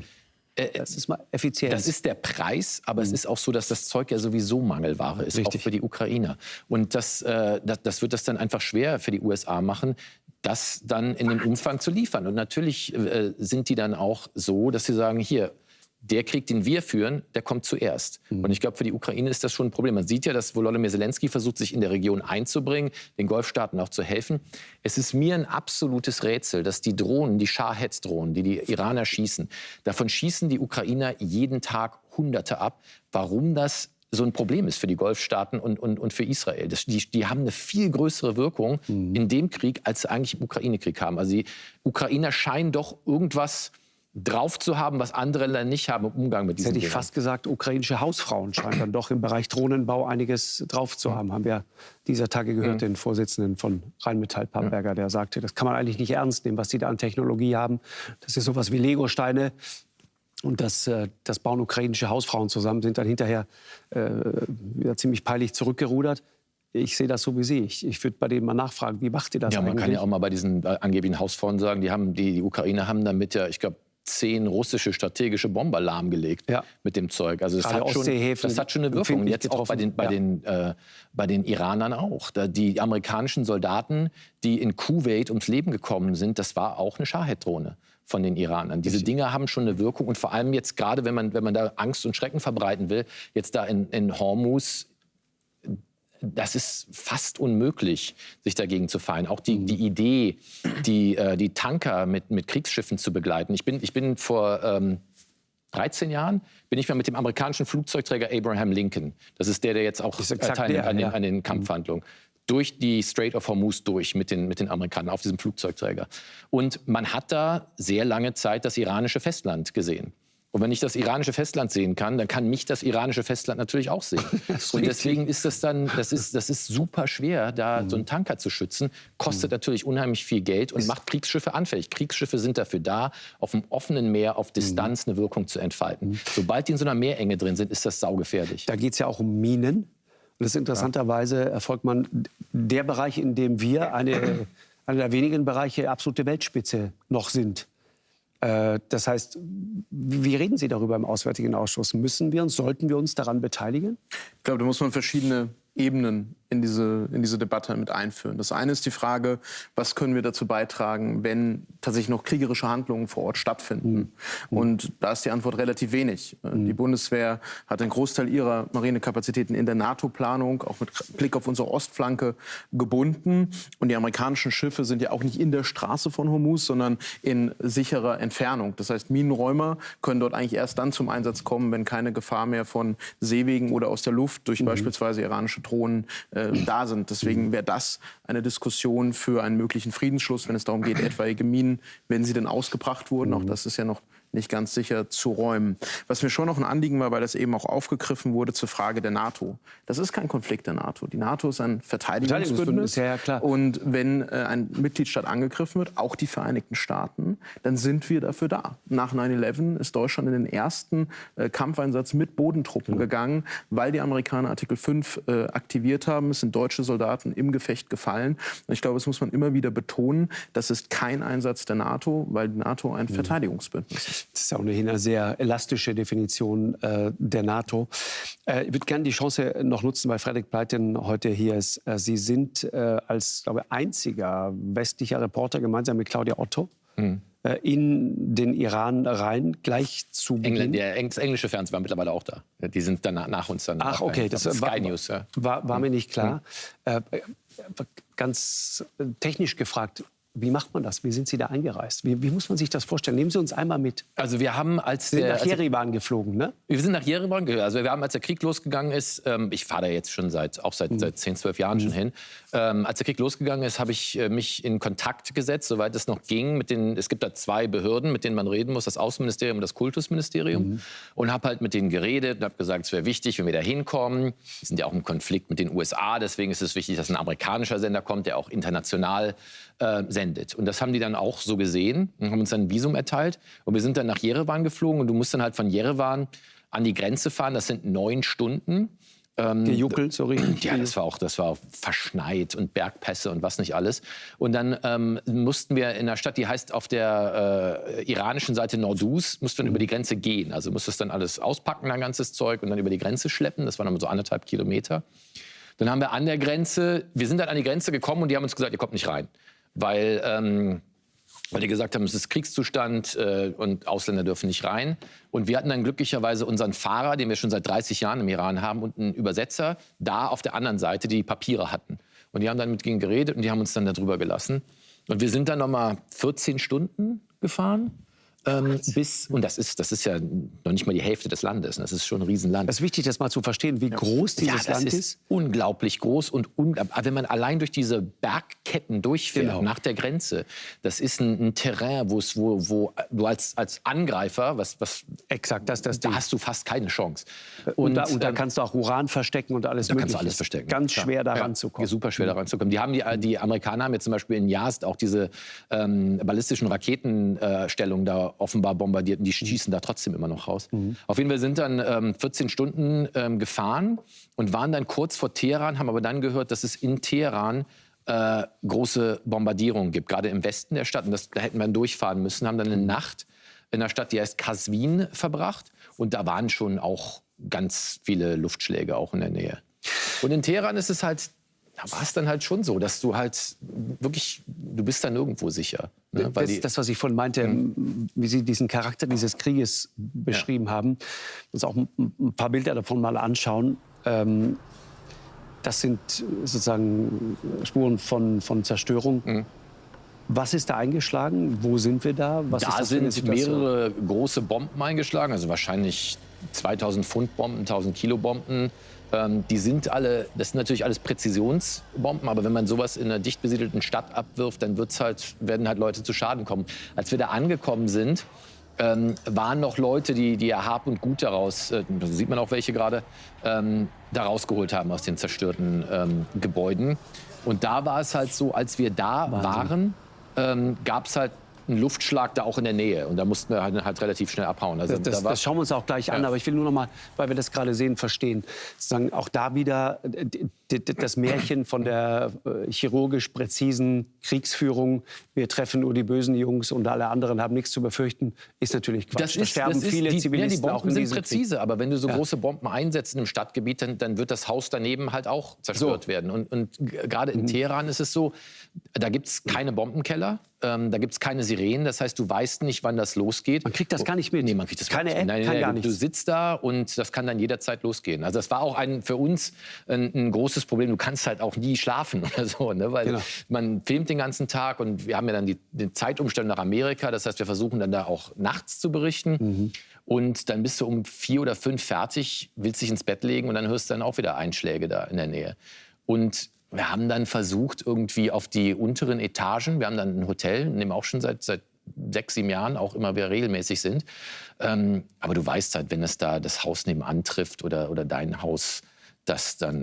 [SPEAKER 1] Das ist mal effizient.
[SPEAKER 3] Das ist der Preis, aber es ist auch so, dass das Zeug ja sowieso Mangelware ist, auch für die Ukrainer. Und das wird das dann einfach schwer für die USA machen, das dann in dem Umfang zu liefern. Und natürlich sind die dann auch so, dass sie sagen, hier, der Krieg, den wir führen, der kommt zuerst. Und ich glaube, für die Ukraine ist das schon ein Problem. Man sieht ja, dass Volodymyr Zelensky versucht, sich in der Region einzubringen, den Golfstaaten auch zu helfen. Es ist mir ein absolutes Rätsel, dass die Drohnen, die Shahed-Drohnen, die Iraner schießen, davon schießen die Ukrainer jeden Tag Hunderte ab. Warum das so ein Problem ist für die Golfstaaten und für Israel. Die haben eine viel größere Wirkung in dem Krieg, als sie eigentlich im Ukraine-Krieg haben. Also die Ukrainer scheinen doch irgendwas drauf zu haben, was andere Länder nicht haben im Umgang mit diesen
[SPEAKER 1] Hätte ich fast gesagt, ukrainische Hausfrauen scheinen dann doch im Bereich Drohnenbau einiges drauf zu haben. Haben wir dieser Tage gehört, den Vorsitzenden von Rheinmetall, Pamberger, der sagte, das kann man eigentlich nicht ernst nehmen, was die da an Technologie haben. Das ist sowas wie Legosteine. Und das bauen ukrainische Hausfrauen zusammen, sind dann hinterher wieder ziemlich peinlich zurückgerudert. Ich sehe das so wie Sie. Ich würde bei denen mal nachfragen, wie macht ihr das eigentlich?
[SPEAKER 3] Man kann ja auch mal bei diesen angeblichen Hausfrauen sagen, die Ukrainer haben damit ja, ich glaube, 10 russische strategische Bomber lahmgelegt mit dem Zeug. Also das hat schon eine Wirkung. Und jetzt auch bei den Iranern auch. Die amerikanischen Soldaten, die in Kuwait ums Leben gekommen sind, das war auch eine Shahed-Drohne von den Iranern. Diese Dinge haben schon eine Wirkung. Und vor allem jetzt gerade, wenn man da Angst und Schrecken verbreiten will, jetzt da in Hormuz, das ist fast unmöglich, sich dagegen zu feiern. Auch die Idee, die Tanker mit Kriegsschiffen zu begleiten. Ich bin vor 13 Jahren bin ich mal mit dem amerikanischen Flugzeugträger Abraham Lincoln, das ist der jetzt auch teilnimmt an den Kampfhandlungen, durch die Strait of Hormuz mit den Amerikanern auf diesem Flugzeugträger. Und man hat da sehr lange Zeit das iranische Festland gesehen. Und wenn ich das iranische Festland sehen kann, dann kann mich das iranische Festland natürlich auch sehen. Und deswegen ist das ist super schwer, da so einen Tanker zu schützen. Kostet natürlich unheimlich viel Geld und macht Kriegsschiffe anfällig. Kriegsschiffe sind dafür da, auf dem offenen Meer, auf Distanz eine Wirkung zu entfalten. Sobald die in so einer Meerenge drin sind, ist das saugefährlich.
[SPEAKER 1] Da geht es ja auch um Minen. Und das ist interessanterweise, Herr Volkmann, der Bereich, in dem wir einer der wenigen Bereiche absolute Weltspitze noch sind. Das heißt, wie reden Sie darüber im Auswärtigen Ausschuss? Sollten wir uns daran beteiligen?
[SPEAKER 5] Ich glaube, da muss man verschiedene Ebenen in diese Debatte mit einführen. Das eine ist die Frage, was können wir dazu beitragen, wenn tatsächlich noch kriegerische Handlungen vor Ort stattfinden? Und da ist die Antwort relativ wenig. Die Bundeswehr hat einen Großteil ihrer Marinekapazitäten in der NATO-Planung, auch mit Blick auf unsere Ostflanke, gebunden. Und die amerikanischen Schiffe sind ja auch nicht in der Straße von Hormuz, sondern in sicherer Entfernung. Das heißt, Minenräumer können dort eigentlich erst dann zum Einsatz kommen, wenn keine Gefahr mehr von Seewegen oder aus der Luft durch beispielsweise iranische Drohnen da sind. Deswegen wäre das eine Diskussion für einen möglichen Friedensschluss, wenn es darum geht, etwaige Minen, wenn sie denn ausgebracht wurden. Auch das ist ja noch nicht ganz sicher zu räumen. Was mir schon noch ein Anliegen war, weil das eben auch aufgegriffen wurde zur Frage der NATO. Das ist kein Konflikt der NATO. Die NATO ist ein Verteidigungsbündnis.
[SPEAKER 1] Ja, klar.
[SPEAKER 5] Und wenn ein Mitgliedstaat angegriffen wird, auch die Vereinigten Staaten, dann sind wir dafür da. Nach 9/11 ist Deutschland in den ersten Kampfeinsatz mit Bodentruppen gegangen, weil die Amerikaner Artikel 5 aktiviert haben. Es sind deutsche Soldaten im Gefecht gefallen. Und ich glaube, das muss man immer wieder betonen. Das ist kein Einsatz der NATO, weil die NATO ein Verteidigungsbündnis ist.
[SPEAKER 1] Das ist ja ohnehin eine sehr elastische Definition der NATO. Ich würde gerne die Chance noch nutzen, weil Frederik Pleitgen heute hier ist. Sie sind als, glaube ich, einziger westlicher Reporter gemeinsam mit Claudia Otto in den Iran rein, gleich zu Beginn.
[SPEAKER 3] Das englische Fernsehen war mittlerweile auch da. Die sind dann nach uns dann.
[SPEAKER 1] Ach, okay, das
[SPEAKER 3] Sky News. Ja.
[SPEAKER 1] War mir nicht klar. Ganz technisch gefragt, wie macht man das? Wie sind Sie da eingereist? Wie muss man sich das vorstellen? Nehmen Sie uns einmal mit.
[SPEAKER 3] Also wir haben
[SPEAKER 1] Sie sind nach Jerewan geflogen, ne?
[SPEAKER 3] Wir sind nach Jerewan geflogen. Also wir haben, als der Krieg losgegangen ist, ich fahre da jetzt schon seit 10, 12 Jahren schon hin. Als der Krieg losgegangen ist, habe ich mich in Kontakt gesetzt, soweit es noch ging. Es gibt da 2 Behörden, mit denen man reden muss, das Außenministerium und das Kultusministerium. Und habe halt mit denen geredet und habe gesagt, es wäre wichtig, wenn wir da hinkommen. Wir sind ja auch im Konflikt mit den USA, deswegen ist es wichtig, dass ein amerikanischer Sender kommt, der auch international sendet. Und das haben die dann auch so gesehen und haben uns dann ein Visum erteilt. Und wir sind dann nach Jerewan geflogen und du musst dann halt von Jerewan an die Grenze fahren. Das sind 9 Stunden.
[SPEAKER 1] Gejuckelt, so richtig?
[SPEAKER 3] Ja, das war verschneit und Bergpässe und was nicht alles. Und dann mussten wir in einer Stadt, die heißt auf der iranischen Seite Norduz, mussten wir über die Grenze gehen. Also musstest dann alles auspacken, ein ganzes Zeug, und dann über die Grenze schleppen. Das waren dann so 1,5 Kilometer. Dann haben wir an der Grenze, wir sind dann an die Grenze gekommen und die haben uns gesagt, ihr kommt nicht rein. Weil die gesagt haben, es ist Kriegszustand und Ausländer dürfen nicht rein. Und wir hatten dann glücklicherweise unseren Fahrer, den wir schon seit 30 Jahren im Iran haben, und einen Übersetzer da auf der anderen Seite, die Papiere hatten. Und die haben dann mit ihnen geredet und die haben uns dann da drüber gelassen. Und wir sind dann noch mal 14 Stunden gefahren. und das ist ja noch nicht mal die Hälfte des Landes. Das ist schon ein Riesenland.
[SPEAKER 1] Es ist wichtig, das mal zu verstehen, wie groß dieses Land ist.
[SPEAKER 3] Unglaublich groß und wenn man allein durch diese Bergketten durchfährt, nach der Grenze, das ist ein Terrain, wo du als Angreifer,
[SPEAKER 1] exakt, da
[SPEAKER 3] hast du fast keine Chance.
[SPEAKER 1] Und da kannst du auch Uran verstecken und alles
[SPEAKER 3] da
[SPEAKER 1] Mögliche.
[SPEAKER 3] Kannst du alles verstecken.
[SPEAKER 1] Ganz schwer da ranzukommen.
[SPEAKER 3] Super schwer da ranzukommen. Die Amerikaner haben jetzt zum Beispiel in Yazd auch diese ballistischen Raketenstellungen da offenbar bombardiert und die schießen da trotzdem immer noch raus. Auf jeden Fall sind dann 14 Stunden gefahren und waren dann kurz vor Teheran, haben aber dann gehört, dass es in Teheran große Bombardierungen gibt, gerade im Westen der Stadt. Und da hätten wir dann durchfahren müssen, haben dann eine Nacht in einer Stadt, die heißt Qazvin, verbracht. Und da waren schon auch ganz viele Luftschläge auch in der Nähe. Und in Teheran ist es halt, da war es dann halt schon so, dass du halt wirklich, du bist da nirgendwo sicher. Ne?
[SPEAKER 1] Das, was ich vorhin meinte, wie Sie diesen Charakter dieses Krieges beschrieben haben, uns auch ein paar Bilder davon mal anschauen. Das sind sozusagen Spuren von Zerstörung. Was ist da eingeschlagen? Wo sind wir da?
[SPEAKER 3] Da sind mehrere große Bomben eingeschlagen, also wahrscheinlich 2000 Pfund Bomben, 1000 Kilo Bomben. Das sind natürlich alles Präzisionsbomben, aber wenn man sowas in einer dicht besiedelten Stadt abwirft, dann werden halt Leute zu Schaden kommen. Als wir da angekommen sind, waren noch Leute, die ja Hab und Gut daraus, da sieht man auch welche gerade, da rausgeholt haben aus den zerstörten Gebäuden. Und da war es halt so, als wir da waren, gab es halt einen Luftschlag da auch in der Nähe. Und da mussten wir halt relativ schnell abhauen. Also,
[SPEAKER 1] das schauen wir uns auch gleich an. Aber ich will nur noch mal, weil wir das gerade sehen, verstehen. Sozusagen auch da wieder das Märchen von der chirurgisch präzisen Kriegsführung. Wir treffen nur die bösen Jungs und alle anderen haben nichts zu befürchten, ist natürlich Quatsch. Da sterben viele Zivilisten
[SPEAKER 3] die
[SPEAKER 1] auch in diesem
[SPEAKER 3] präzise, aber wenn du so große Bomben einsetzt in einem Stadtgebiet, dann wird das Haus daneben halt auch zerstört werden. Und gerade in Teheran ist es so, da gibt es keine Bombenkeller. Da gibt es keine Sirenen, das heißt, du weißt nicht, wann das losgeht.
[SPEAKER 1] Man kriegt das gar nicht mit?
[SPEAKER 3] Nee, man kriegt das
[SPEAKER 1] keine
[SPEAKER 3] gar nicht mit.
[SPEAKER 1] App,
[SPEAKER 3] Du sitzt da und das kann dann jederzeit losgehen. Also das war auch für uns ein großes Problem. Du kannst halt auch nie schlafen oder so, ne? Weil man filmt den ganzen Tag und wir haben ja dann die Zeitumstellung nach Amerika. Das heißt, wir versuchen dann da auch nachts zu berichten. Und dann bist du um 4 oder 5 fertig, willst dich ins Bett legen und dann hörst du dann auch wieder Einschläge da in der Nähe. Und wir haben dann versucht, irgendwie auf die unteren Etagen, wir haben dann ein Hotel, in dem wir auch schon seit 6, 7 Jahren auch immer wieder regelmäßig sind. Aber du weißt halt, wenn es da das Haus nebenan trifft oder dein Haus, da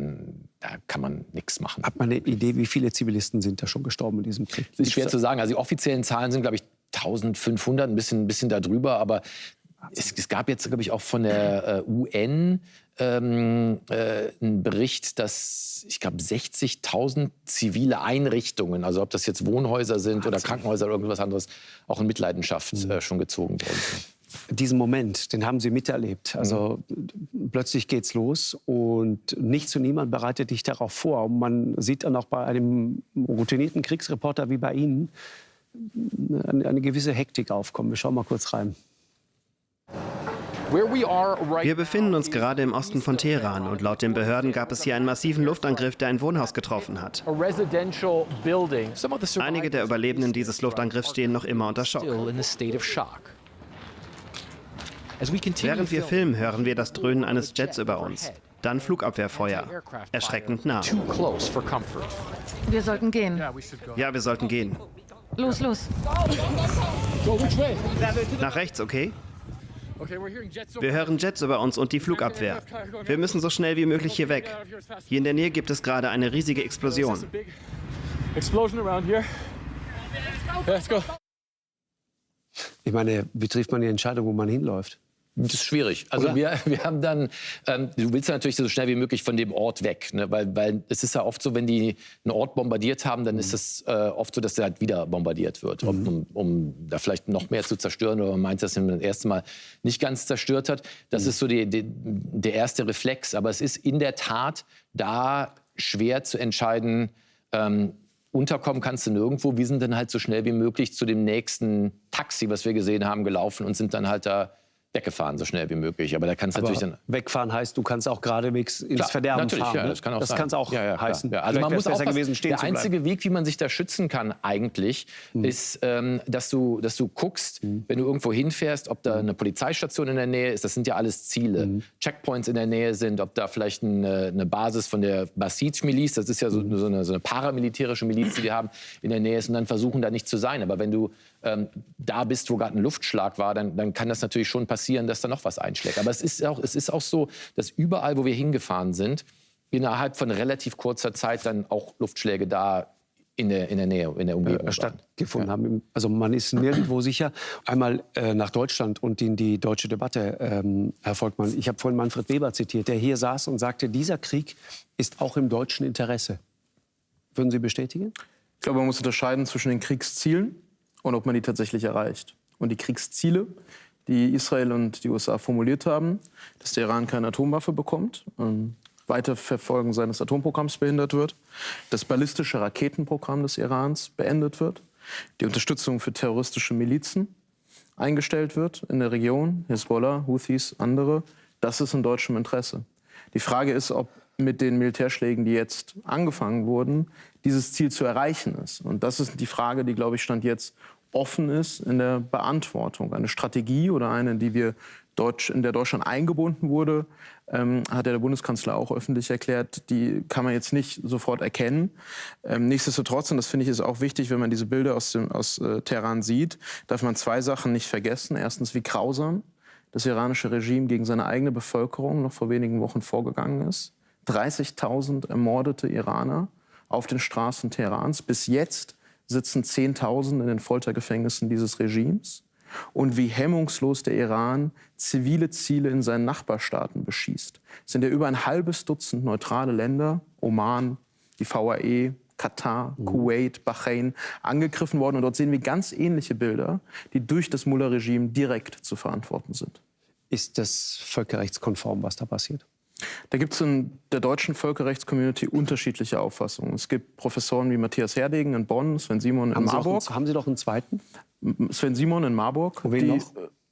[SPEAKER 3] kann man nichts machen.
[SPEAKER 1] Hat man eine Idee, wie viele Zivilisten sind da schon gestorben in diesem Krieg?
[SPEAKER 3] Das ist schwer zu sagen. Also die offiziellen Zahlen sind, glaube ich, 1500, ein bisschen darüber. Aber es gab jetzt, glaube ich, auch von der UN einen Bericht, dass, ich glaube, 60.000 zivile Einrichtungen, also ob das jetzt Wohnhäuser sind oder Krankenhäuser oder irgendwas anderes, auch in Mitleidenschaft schon gezogen worden sind.
[SPEAKER 1] Diesen Moment, den haben Sie miterlebt. Also plötzlich geht's los und nichts und niemand bereitet dich darauf vor. Und man sieht dann auch bei einem routinierten Kriegsreporter wie bei Ihnen eine gewisse Hektik aufkommen. Wir schauen mal kurz rein.
[SPEAKER 6] Wir befinden uns gerade im Osten von Teheran und laut den Behörden gab es hier einen massiven Luftangriff, der ein Wohnhaus getroffen hat. Einige der Überlebenden dieses Luftangriffs stehen noch immer unter Schock. Während wir filmen, hören wir das Dröhnen eines Jets über uns. Dann Flugabwehrfeuer. Erschreckend nah.
[SPEAKER 7] Wir sollten gehen.
[SPEAKER 6] Ja, wir sollten gehen.
[SPEAKER 7] Los, los.
[SPEAKER 6] Nach rechts, okay? Wir hören Jets über uns und die Flugabwehr. Wir müssen so schnell wie möglich hier weg. Hier in der Nähe gibt es gerade eine riesige Explosion.
[SPEAKER 1] Ich meine, wie trifft man die Entscheidung, wo man hinläuft?
[SPEAKER 3] Das ist schwierig. Also wir haben dann, du willst ja natürlich so schnell wie möglich von dem Ort weg. Ne? Weil es ist ja oft so, wenn die einen Ort bombardiert haben, dann ist es oft so, dass der halt wieder bombardiert wird. Um da vielleicht noch mehr zu zerstören. Oder man meint, dass er das erste Mal nicht ganz zerstört hat. Das ist so der erste Reflex. Aber es ist in der Tat da schwer zu entscheiden, unterkommen kannst du nirgendwo. Wir sind dann halt so schnell wie möglich zu dem nächsten Taxi, was wir gesehen haben, gelaufen und sind dann halt da weggefahren, so schnell wie möglich. Aber da kann es natürlich dann...
[SPEAKER 1] Wegfahren heißt, du kannst auch geradewegs ins Verderben fahren.
[SPEAKER 3] Ja,
[SPEAKER 1] ne?
[SPEAKER 3] das kann auch
[SPEAKER 1] das
[SPEAKER 3] sein.
[SPEAKER 1] kann's auch heißen.
[SPEAKER 3] Ja, also man muss
[SPEAKER 1] besser
[SPEAKER 3] aufpassen,
[SPEAKER 1] gewesen, stehen
[SPEAKER 3] der einzige Weg, wie man sich da schützen kann eigentlich, ist, dass du guckst, wenn du irgendwo hinfährst, ob da eine Polizeistation in der Nähe ist. Das sind ja alles Ziele. Checkpoints in der Nähe sind, ob da vielleicht eine Basis von der Basij-Miliz, das ist ja so eine paramilitärische Miliz, die haben, in der Nähe ist, und dann versuchen, da nicht zu sein. Aber wenn du da bist, wo gerade ein Luftschlag war, dann kann das natürlich schon passieren, dass da noch was einschlägt. Aber es ist auch so, dass überall, wo wir hingefahren sind, innerhalb von relativ kurzer Zeit dann auch Luftschläge da in der Nähe, in der Umgebung
[SPEAKER 1] stattgefunden haben. Also man ist nirgendwo sicher. Einmal nach Deutschland und in die deutsche Debatte, Herr Volkmann. Ich habe vorhin Manfred Weber zitiert, der hier saß und sagte, dieser Krieg ist auch im deutschen Interesse. Würden Sie bestätigen?
[SPEAKER 5] Ich glaube, man muss unterscheiden zwischen den Kriegszielen und ob man die tatsächlich erreicht. Und die Kriegsziele, die Israel und die USA formuliert haben, dass der Iran keine Atomwaffe bekommt, Weiterverfolgen seines Atomprogramms behindert wird, das ballistische Raketenprogramm des Irans beendet wird, die Unterstützung für terroristische Milizen eingestellt wird in der Region, Hezbollah, Houthis, andere, das ist in deutschem Interesse. Die Frage ist, ob mit den Militärschlägen, die jetzt angefangen wurden, dieses Ziel zu erreichen ist. Und das ist die Frage, die, glaube ich, Stand jetzt offen ist in der Beantwortung. Eine Strategie oder eine, in der Deutschland eingebunden wurde, hat der Bundeskanzler auch öffentlich erklärt, die kann man jetzt nicht sofort erkennen. Nichtsdestotrotz, und das finde ich ist auch wichtig, wenn man diese Bilder aus Teheran sieht, darf man zwei Sachen nicht vergessen. Erstens, wie grausam das iranische Regime gegen seine eigene Bevölkerung noch vor wenigen Wochen vorgegangen ist. 30.000 ermordete Iraner auf den Straßen Teherans. Bis jetzt sitzen 10.000 in den Foltergefängnissen dieses Regimes. Und wie hemmungslos der Iran zivile Ziele in seinen Nachbarstaaten beschießt. Es sind ja über ein halbes Dutzend neutrale Länder, Oman, die VAE, Katar, Kuwait, Bahrain, angegriffen worden. Und dort sehen wir ganz ähnliche Bilder, die durch das Mullah-Regime direkt zu verantworten sind.
[SPEAKER 1] Ist das völkerrechtskonform, was da passiert?
[SPEAKER 5] Da gibt es in der deutschen Völkerrechtscommunity unterschiedliche Auffassungen. Es gibt Professoren wie Matthias Herdegen in Bonn, Sven Simon in Marburg.
[SPEAKER 1] Haben Sie doch einen zweiten?
[SPEAKER 5] Sven Simon in Marburg.
[SPEAKER 1] Und wen noch?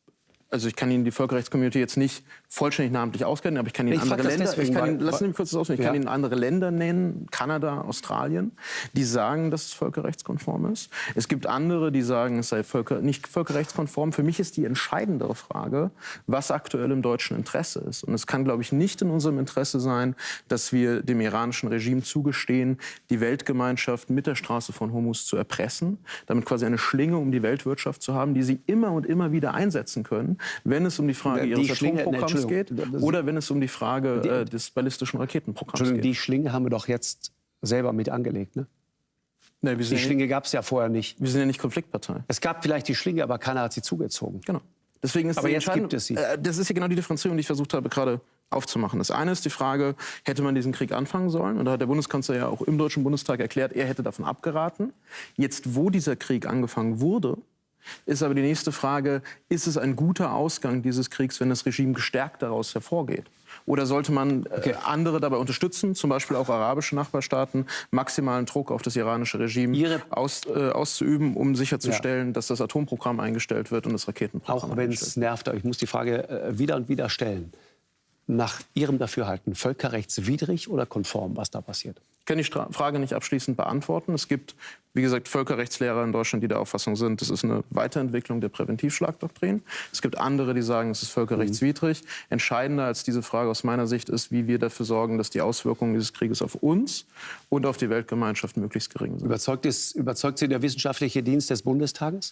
[SPEAKER 5] Also ich kann Ihnen die Völkerrechtscommunity jetzt nicht vollständig namentlich auskennen, aber ich kann Ihnen andere Länder, lassen Sie mich kurz das ausnehmen, ich kann Ihnen andere Länder nennen, Kanada, Australien, die sagen, dass es völkerrechtskonform ist. Es gibt andere, die sagen, es sei nicht völkerrechtskonform. Für mich ist die entscheidendere Frage, was aktuell im deutschen Interesse ist. Und es kann, glaube ich, nicht in unserem Interesse sein, dass wir dem iranischen Regime zugestehen, die Weltgemeinschaft mit der Straße von Hormuz zu erpressen, damit quasi eine Schlinge um die Weltwirtschaft zu haben, die sie immer und immer wieder einsetzen können, wenn es um die Frage ihres Atomprogramms geht oder wenn es um die Frage des ballistischen Raketenprogramms geht.
[SPEAKER 1] Die Schlinge haben wir doch jetzt selber mit angelegt, ne?
[SPEAKER 5] Nee,
[SPEAKER 1] die Schlinge gab es ja vorher nicht.
[SPEAKER 5] Wir sind ja nicht Konfliktpartei.
[SPEAKER 1] Es gab vielleicht die Schlinge, aber keiner hat sie zugezogen.
[SPEAKER 5] Genau. Deswegen ist
[SPEAKER 1] aber jetzt gibt es sie.
[SPEAKER 5] Das ist ja genau die Differenzierung, die ich versucht habe gerade aufzumachen. Das eine ist die Frage, hätte man diesen Krieg anfangen sollen? Und da hat der Bundeskanzler ja auch im Deutschen Bundestag erklärt, er hätte davon abgeraten. Jetzt, wo dieser Krieg angefangen wurde, ist aber die nächste Frage, ist es ein guter Ausgang dieses Kriegs, wenn das Regime gestärkt daraus hervorgeht? Oder sollte man andere dabei unterstützen, zum Beispiel auch arabische Nachbarstaaten, maximalen Druck auf das iranische Regime auszuüben, um sicherzustellen, dass das Atomprogramm eingestellt wird und das Raketenprogramm
[SPEAKER 1] auch wenn es nervt, aber ich muss die Frage wieder und wieder stellen. Nach Ihrem Dafürhalten völkerrechtswidrig oder konform, was da passiert?
[SPEAKER 5] Ich kann die Frage nicht abschließend beantworten. Es gibt, wie gesagt, Völkerrechtslehrer in Deutschland, die der Auffassung sind, das ist eine Weiterentwicklung der Präventivschlagdoktrin. Es gibt andere, die sagen, es ist völkerrechtswidrig. Entscheidender als diese Frage aus meiner Sicht ist, wie wir dafür sorgen, dass die Auswirkungen dieses Krieges auf uns und auf die Weltgemeinschaft möglichst gering sind.
[SPEAKER 1] Überzeugt Sie der wissenschaftliche Dienst des Bundestages?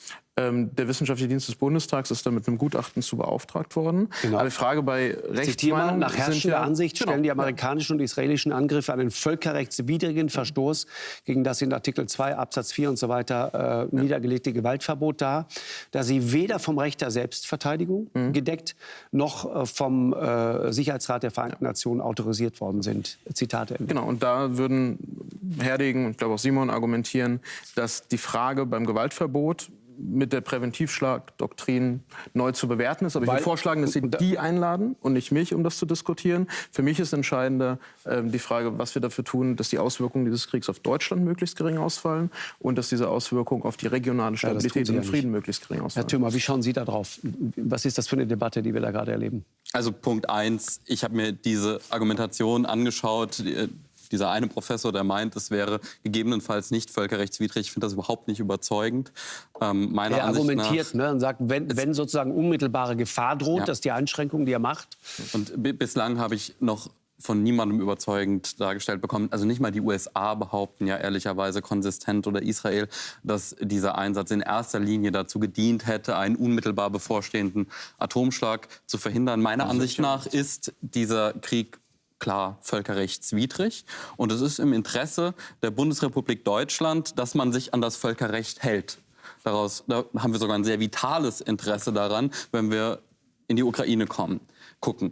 [SPEAKER 5] Der wissenschaftliche Dienst des Bundestags ist da mit einem Gutachten zu beauftragt worden.
[SPEAKER 1] Genau.
[SPEAKER 5] Aber die Frage bei Rechtsmeinung...
[SPEAKER 1] Nach herrschender Ansicht stellen die amerikanischen und israelischen Angriffe einen völkerrechtswidrigen Verstoß gegen das in Artikel 2 Absatz 4 und so weiter niedergelegte Gewaltverbot dar, da sie weder vom Recht der Selbstverteidigung gedeckt noch vom Sicherheitsrat der Vereinten Nationen autorisiert worden sind. Zitate.
[SPEAKER 5] Genau, und da würden Herdegen und ich glaube auch Simon argumentieren, dass die Frage beim Gewaltverbot mit der Präventivschlagdoktrin neu zu bewerten ist. Aber ich würde vorschlagen, dass Sie die einladen und nicht mich, um das zu diskutieren. Für mich ist entscheidender die Frage, was wir dafür tun, dass die Auswirkungen dieses Kriegs auf Deutschland möglichst gering ausfallen und dass diese Auswirkungen auf die regionale Stabilität und den Frieden möglichst gering ausfallen.
[SPEAKER 1] Herr Thürmer, wie schauen Sie da drauf? Was ist das für eine Debatte, die wir da gerade erleben?
[SPEAKER 8] Also Punkt 1, ich habe mir diese Argumentation angeschaut. Dieser eine Professor, der meint, es wäre gegebenenfalls nicht völkerrechtswidrig, ich finde das überhaupt nicht überzeugend.
[SPEAKER 1] Er argumentiert und sagt, wenn sozusagen unmittelbare Gefahr droht, dass die Einschränkungen, die er macht.
[SPEAKER 8] Und bislang habe ich noch von niemandem überzeugend dargestellt bekommen. Also nicht mal die USA behaupten ja ehrlicherweise konsistent oder Israel, dass dieser Einsatz in erster Linie dazu gedient hätte, einen unmittelbar bevorstehenden Atomschlag zu verhindern. Meiner Ansicht nach ist dieser Krieg klar völkerrechtswidrig. Und es ist im Interesse der Bundesrepublik Deutschland, dass man sich an das Völkerrecht hält. Da haben wir sogar ein sehr vitales Interesse daran, wenn wir in die Ukraine gucken.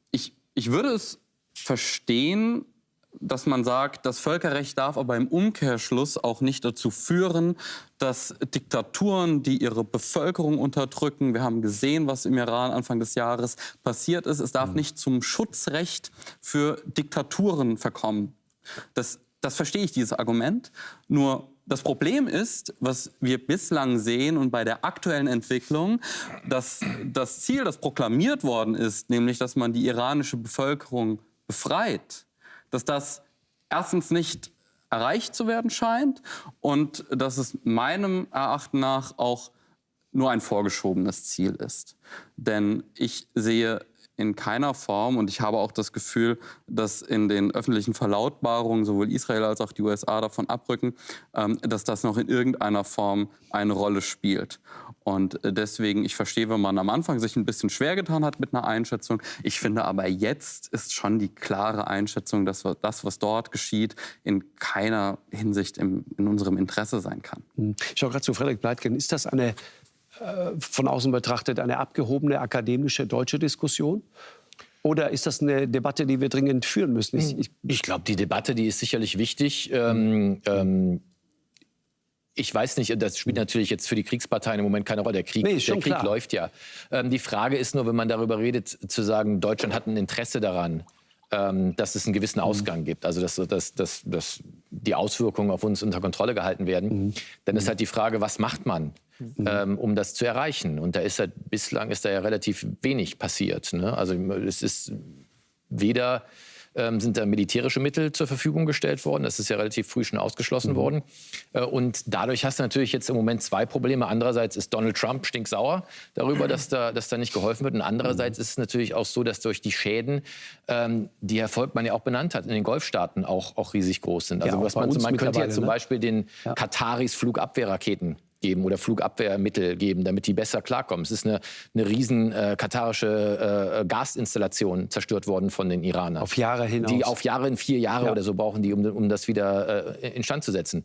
[SPEAKER 8] Ich würde es verstehen, dass man sagt, das Völkerrecht darf aber im Umkehrschluss auch nicht dazu führen, dass Diktaturen, die ihre Bevölkerung unterdrücken, wir haben gesehen, was im Iran Anfang des Jahres passiert ist, es darf nicht zum Schutzrecht für Diktaturen verkommen. Das verstehe ich, dieses Argument. Nur das Problem ist, was wir bislang sehen und bei der aktuellen Entwicklung, dass das Ziel, das proklamiert worden ist, nämlich dass man die iranische Bevölkerung befreit, dass das erstens nicht erreicht zu werden scheint und dass es meinem Erachten nach auch nur ein vorgeschobenes Ziel ist. Denn ich sehe in keiner Form, und ich habe auch das Gefühl, dass in den öffentlichen Verlautbarungen sowohl Israel als auch die USA davon abrücken, dass das noch in irgendeiner Form eine Rolle spielt. Und deswegen, ich verstehe, wenn man am Anfang sich ein bisschen schwer getan hat mit einer Einschätzung. Ich finde aber jetzt ist schon die klare Einschätzung, dass das, was dort geschieht, in keiner Hinsicht in unserem Interesse sein kann.
[SPEAKER 1] Ich schaue gerade zu Frederik Bleittgen. Ist das eine, von außen betrachtet, eine abgehobene akademische deutsche Diskussion? Oder ist das eine Debatte, die wir dringend führen müssen?
[SPEAKER 3] Ich glaube, die Debatte, die ist sicherlich wichtig. Ich weiß nicht, das spielt natürlich jetzt für die Kriegsparteien im Moment keine Rolle. Der Krieg läuft ja. Die Frage ist nur, wenn man darüber redet, zu sagen, Deutschland hat ein Interesse daran, dass es einen gewissen Ausgang gibt, also dass die Auswirkungen auf uns unter Kontrolle gehalten werden. Dann ist halt die Frage, was macht man, um das zu erreichen? Und bislang ist da ja relativ wenig passiert. Ne? Also es ist weder sind da militärische Mittel zur Verfügung gestellt worden. Das ist ja relativ früh schon ausgeschlossen worden. Und dadurch hast du natürlich jetzt im Moment zwei Probleme. Andererseits ist Donald Trump stinksauer darüber, dass da nicht geholfen wird. Und andererseits ist es natürlich auch so, dass durch die Schäden, die Herr Volkmann ja auch benannt hat, in den Golfstaaten auch riesig groß sind. Also man könnte ja zum Beispiel den Kataris Flugabwehrraketen geben oder Flugabwehrmittel geben, damit die besser klarkommen. Es ist eine riesen katarische Gasinstallation zerstört worden von den Iranern.
[SPEAKER 1] Auf Jahre hinaus.
[SPEAKER 3] Die auf Jahre, 4 Jahre oder so brauchen die, um das wieder instand zu setzen.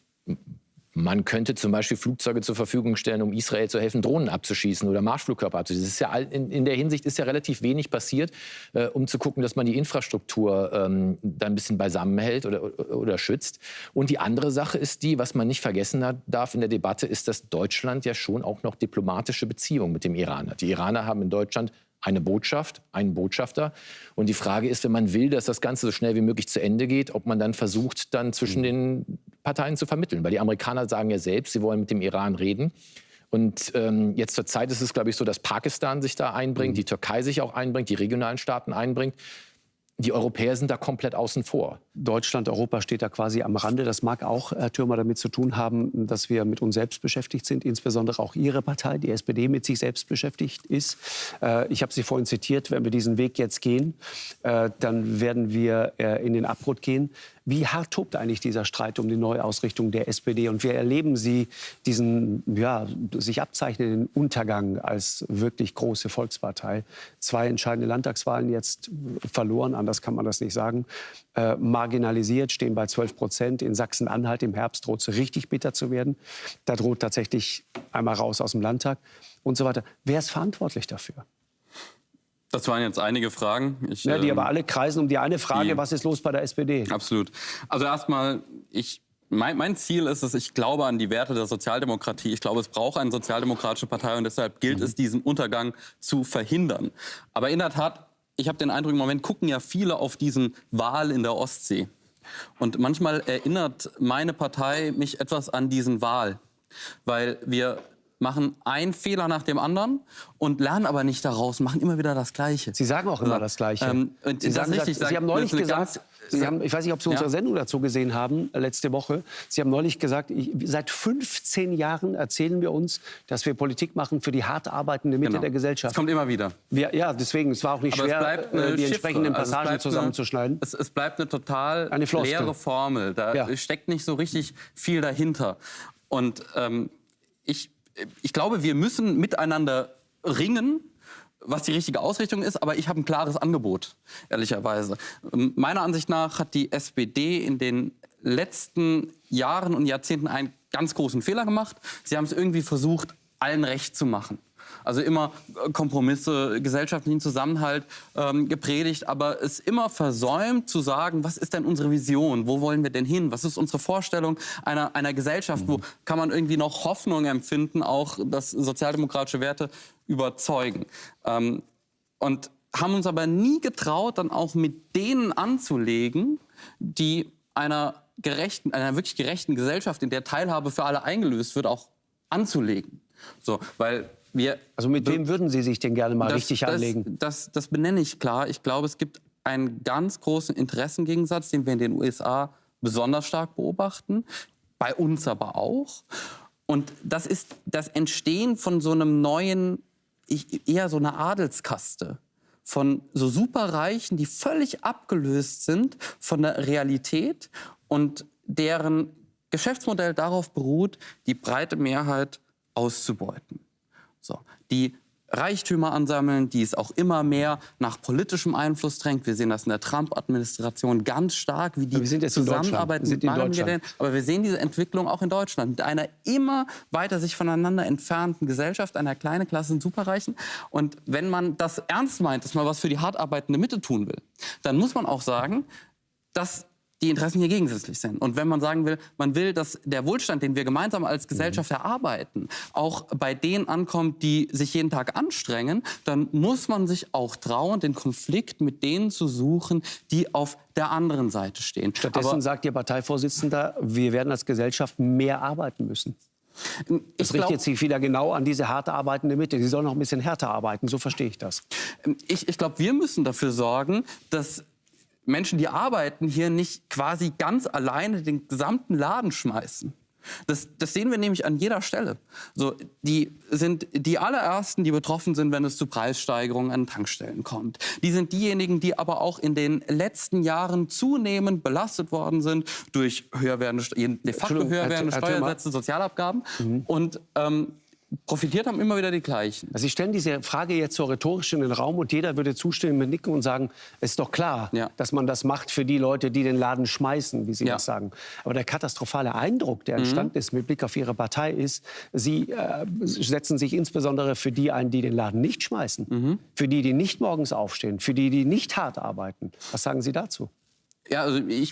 [SPEAKER 3] Man könnte zum Beispiel Flugzeuge zur Verfügung stellen, um Israel zu helfen, Drohnen abzuschießen oder Marschflugkörper abzuschießen. Das ist ja, in der Hinsicht ist ja relativ wenig passiert, um zu gucken, dass man die Infrastruktur dann ein bisschen beisammen hält oder schützt. Und die andere Sache ist die, was man nicht vergessen darf in der Debatte, ist, dass Deutschland ja schon auch noch diplomatische Beziehungen mit dem Iran hat. Die Iraner haben in Deutschland eine Botschaft, einen Botschafter. Und die Frage ist, wenn man will, dass das Ganze so schnell wie möglich zu Ende geht, ob man dann versucht, dann zwischen den Parteien zu vermitteln. Weil die Amerikaner sagen ja selbst, sie wollen mit dem Iran reden. Und jetzt zur Zeit ist es, glaube ich, so, dass Pakistan sich da einbringt, die Türkei sich auch einbringt, die regionalen Staaten einbringt. Die Europäer sind da komplett außen vor.
[SPEAKER 1] Deutschland, Europa steht da quasi am Rande. Das mag auch, Herr Thürmer, damit zu tun haben, dass wir mit uns selbst beschäftigt sind. Insbesondere auch Ihre Partei, die SPD, mit sich selbst beschäftigt ist. Ich habe Sie vorhin zitiert, wenn wir diesen Weg jetzt gehen, dann werden wir in den Abgrund gehen. Wie hart tobt eigentlich dieser Streit um die Neuausrichtung der SPD? Und wie erleben Sie diesen sich abzeichnenden Untergang als wirklich große Volkspartei? 2 entscheidende Landtagswahlen jetzt verloren, anders kann man das nicht sagen. Marginalisiert, stehen bei 12%. In Sachsen-Anhalt im Herbst droht es richtig bitter zu werden. Da droht tatsächlich einmal raus aus dem Landtag und so weiter. Wer ist verantwortlich dafür?
[SPEAKER 8] Das waren jetzt einige Fragen.
[SPEAKER 1] Die aber alle kreisen um die eine Frage, was ist los bei der SPD?
[SPEAKER 8] Absolut. Also erstmal, ich Mein Ziel ist es, ich glaube an die Werte der Sozialdemokratie. Ich glaube, es braucht eine sozialdemokratische Partei und deshalb gilt es, diesen Untergang zu verhindern. Aber in der Tat, ich habe den Eindruck, im Moment gucken ja viele auf diesen Wal in der Ostsee. Und manchmal erinnert meine Partei mich etwas an diesen Wal, weil wir machen einen Fehler nach dem anderen und lernen aber nicht daraus, machen immer wieder das Gleiche.
[SPEAKER 1] Sie sagen auch immer das Gleiche. Sie haben neulich gesagt, ich weiß nicht, ob Sie unsere Sendung dazu gesehen haben, letzte Woche. Sie haben neulich gesagt, seit 15 Jahren erzählen wir uns, dass wir Politik machen für die hart arbeitende Mitte der Gesellschaft.
[SPEAKER 8] Das kommt immer wieder.
[SPEAKER 1] Ja, deswegen, es war auch nicht schwer, die entsprechenden Passagen zusammenzuschneiden.
[SPEAKER 8] Es bleibt eine total leere Formel. Da steckt nicht so richtig viel dahinter. Und ich glaube, wir müssen miteinander ringen, was die richtige Ausrichtung ist, aber ich habe ein klares Angebot, ehrlicherweise. Meiner Ansicht nach hat die SPD in den letzten Jahren und Jahrzehnten einen ganz großen Fehler gemacht. Sie haben es irgendwie versucht, allen recht zu machen. Also immer Kompromisse, gesellschaftlichen Zusammenhalt gepredigt, aber es immer versäumt zu sagen, was ist denn unsere Vision, wo wollen wir denn hin, was ist unsere Vorstellung einer Gesellschaft, wo kann man irgendwie noch Hoffnung empfinden, auch dass sozialdemokratische Werte überzeugen. Und haben uns aber nie getraut, dann auch mit denen anzulegen, die einer wirklich gerechten Gesellschaft, in der Teilhabe für alle eingelöst wird, auch anzulegen. So, weil
[SPEAKER 1] also mit wem würden Sie sich denn gerne mal richtig anlegen?
[SPEAKER 8] Das benenne ich klar. Ich glaube, es gibt einen ganz großen Interessengegensatz, den wir in den USA besonders stark beobachten, bei uns aber auch. Und das ist das Entstehen von so einem neuen, eher so einer Adelskaste, von so Superreichen, die völlig abgelöst sind von der Realität und deren Geschäftsmodell darauf beruht, die breite Mehrheit auszubeuten. So, die Reichtümer ansammeln, die es auch immer mehr nach politischem Einfluss drängt. Wir sehen das in der Trump-Administration ganz stark, wie die zusammenarbeiten mit Milliardären. Aber wir sehen diese Entwicklung auch in Deutschland mit einer immer weiter sich voneinander entfernten Gesellschaft, einer kleinen Klasse und Superreichen. Und wenn man das ernst meint, dass man was für die hart arbeitende Mitte tun will, dann muss man auch sagen, dass die Interessen hier gegensätzlich sind. Und wenn man sagen will, man will, dass der Wohlstand, den wir gemeinsam als Gesellschaft erarbeiten, auch bei denen ankommt, die sich jeden Tag anstrengen, dann muss man sich auch trauen, den Konflikt mit denen zu suchen, die auf der anderen Seite stehen.
[SPEAKER 1] Stattdessen sagt Ihr Parteivorsitzender, wir werden als Gesellschaft mehr arbeiten müssen. Das richtet sich wieder genau an diese harte arbeitende Mitte. Sie sollen noch ein bisschen härter arbeiten, so verstehe ich das.
[SPEAKER 8] Ich glaube, wir müssen dafür sorgen, dass Menschen, die arbeiten, hier nicht quasi ganz alleine den gesamten Laden schmeißen. Das sehen wir nämlich an jeder Stelle. So, die sind die allerersten, die betroffen sind, wenn es zu Preissteigerungen an Tankstellen kommt. Die sind diejenigen, die aber auch in den letzten Jahren zunehmend belastet worden sind durch de facto höher werdende Steuersätze, Sozialabgaben. Und profitiert haben immer wieder die Gleichen.
[SPEAKER 1] Also Sie stellen diese Frage jetzt so rhetorisch in den Raum und jeder würde zustimmen mit Nicken und sagen, es ist doch klar, dass man das macht für die Leute, die den Laden schmeißen, wie Sie das sagen. Aber der katastrophale Eindruck, der entstanden ist mit Blick auf Ihre Partei, ist, Sie setzen sich insbesondere für die ein, die den Laden nicht schmeißen, für die, die nicht morgens aufstehen, für die, die nicht hart arbeiten. Was sagen Sie dazu?
[SPEAKER 8] Ja, also ich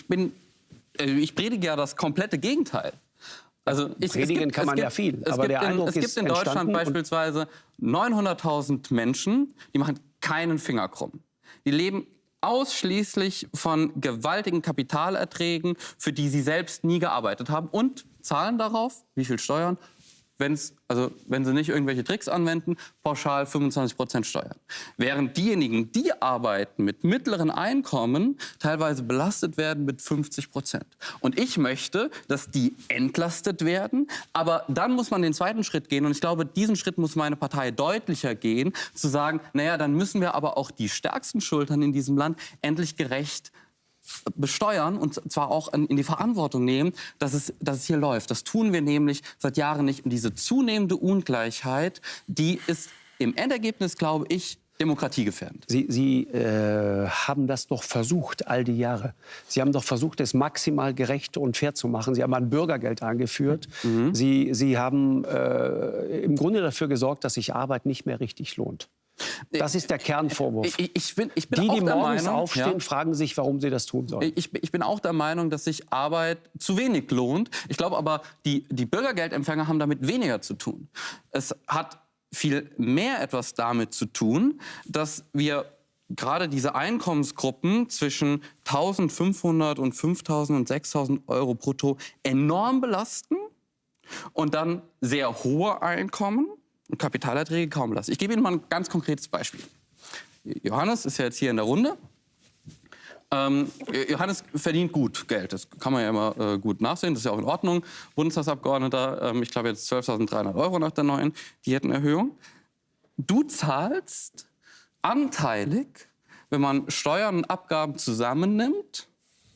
[SPEAKER 8] predige ja das komplette Gegenteil. Also
[SPEAKER 1] predigen kann man ja viel, aber der Eindruck ist entstanden. Es gibt in Deutschland beispielsweise
[SPEAKER 8] 900.000 Menschen, die machen keinen Finger krumm. Die leben ausschließlich von gewaltigen Kapitalerträgen, für die sie selbst nie gearbeitet haben und zahlen darauf, wie viel Steuern? Wenn sie nicht irgendwelche Tricks anwenden, pauschal 25% Steuern. Während diejenigen, die arbeiten mit mittleren Einkommen, teilweise belastet werden mit 50%. Und ich möchte, dass die entlastet werden. Aber dann muss man den zweiten Schritt gehen. Und ich glaube, diesen Schritt muss meine Partei deutlicher gehen, zu sagen, naja, dann müssen wir aber auch die stärksten Schultern in diesem Land endlich gerecht besteuern und zwar auch in die Verantwortung nehmen, dass es hier läuft. Das tun wir nämlich seit Jahren nicht. Und diese zunehmende Ungleichheit, die ist im Endergebnis, glaube ich, demokratiegefährdend.
[SPEAKER 1] Sie haben das doch versucht, all die Jahre. Sie haben doch versucht, es maximal gerecht und fair zu machen. Sie haben ein Bürgergeld eingeführt. Sie haben im Grunde dafür gesorgt, dass sich Arbeit nicht mehr richtig lohnt. Das ist der Kernvorwurf.
[SPEAKER 8] Ich bin
[SPEAKER 1] die
[SPEAKER 8] auch der
[SPEAKER 1] morgens
[SPEAKER 8] Meinung,
[SPEAKER 1] aufstehen, fragen sich, warum sie das tun sollen.
[SPEAKER 8] Ich bin auch der Meinung, dass sich Arbeit zu wenig lohnt. Ich glaube aber, die Bürgergeldempfänger haben damit weniger zu tun. Es hat viel mehr etwas damit zu tun, dass wir gerade diese Einkommensgruppen zwischen 1.500 und 5.000 und 6.000 Euro brutto enorm belasten und dann sehr hohe Einkommen und Kapitalerträge kaum lassen. Ich gebe Ihnen mal ein ganz konkretes Beispiel. Johannes ist ja jetzt hier in der Runde. Johannes verdient gut Geld, das kann man ja immer gut nachsehen, das ist ja auch in Ordnung. Bundestagsabgeordneter, ich glaube jetzt 12.300 Euro nach der neuen Diätenerhöhung. Du zahlst anteilig, wenn man Steuern und Abgaben zusammennimmt,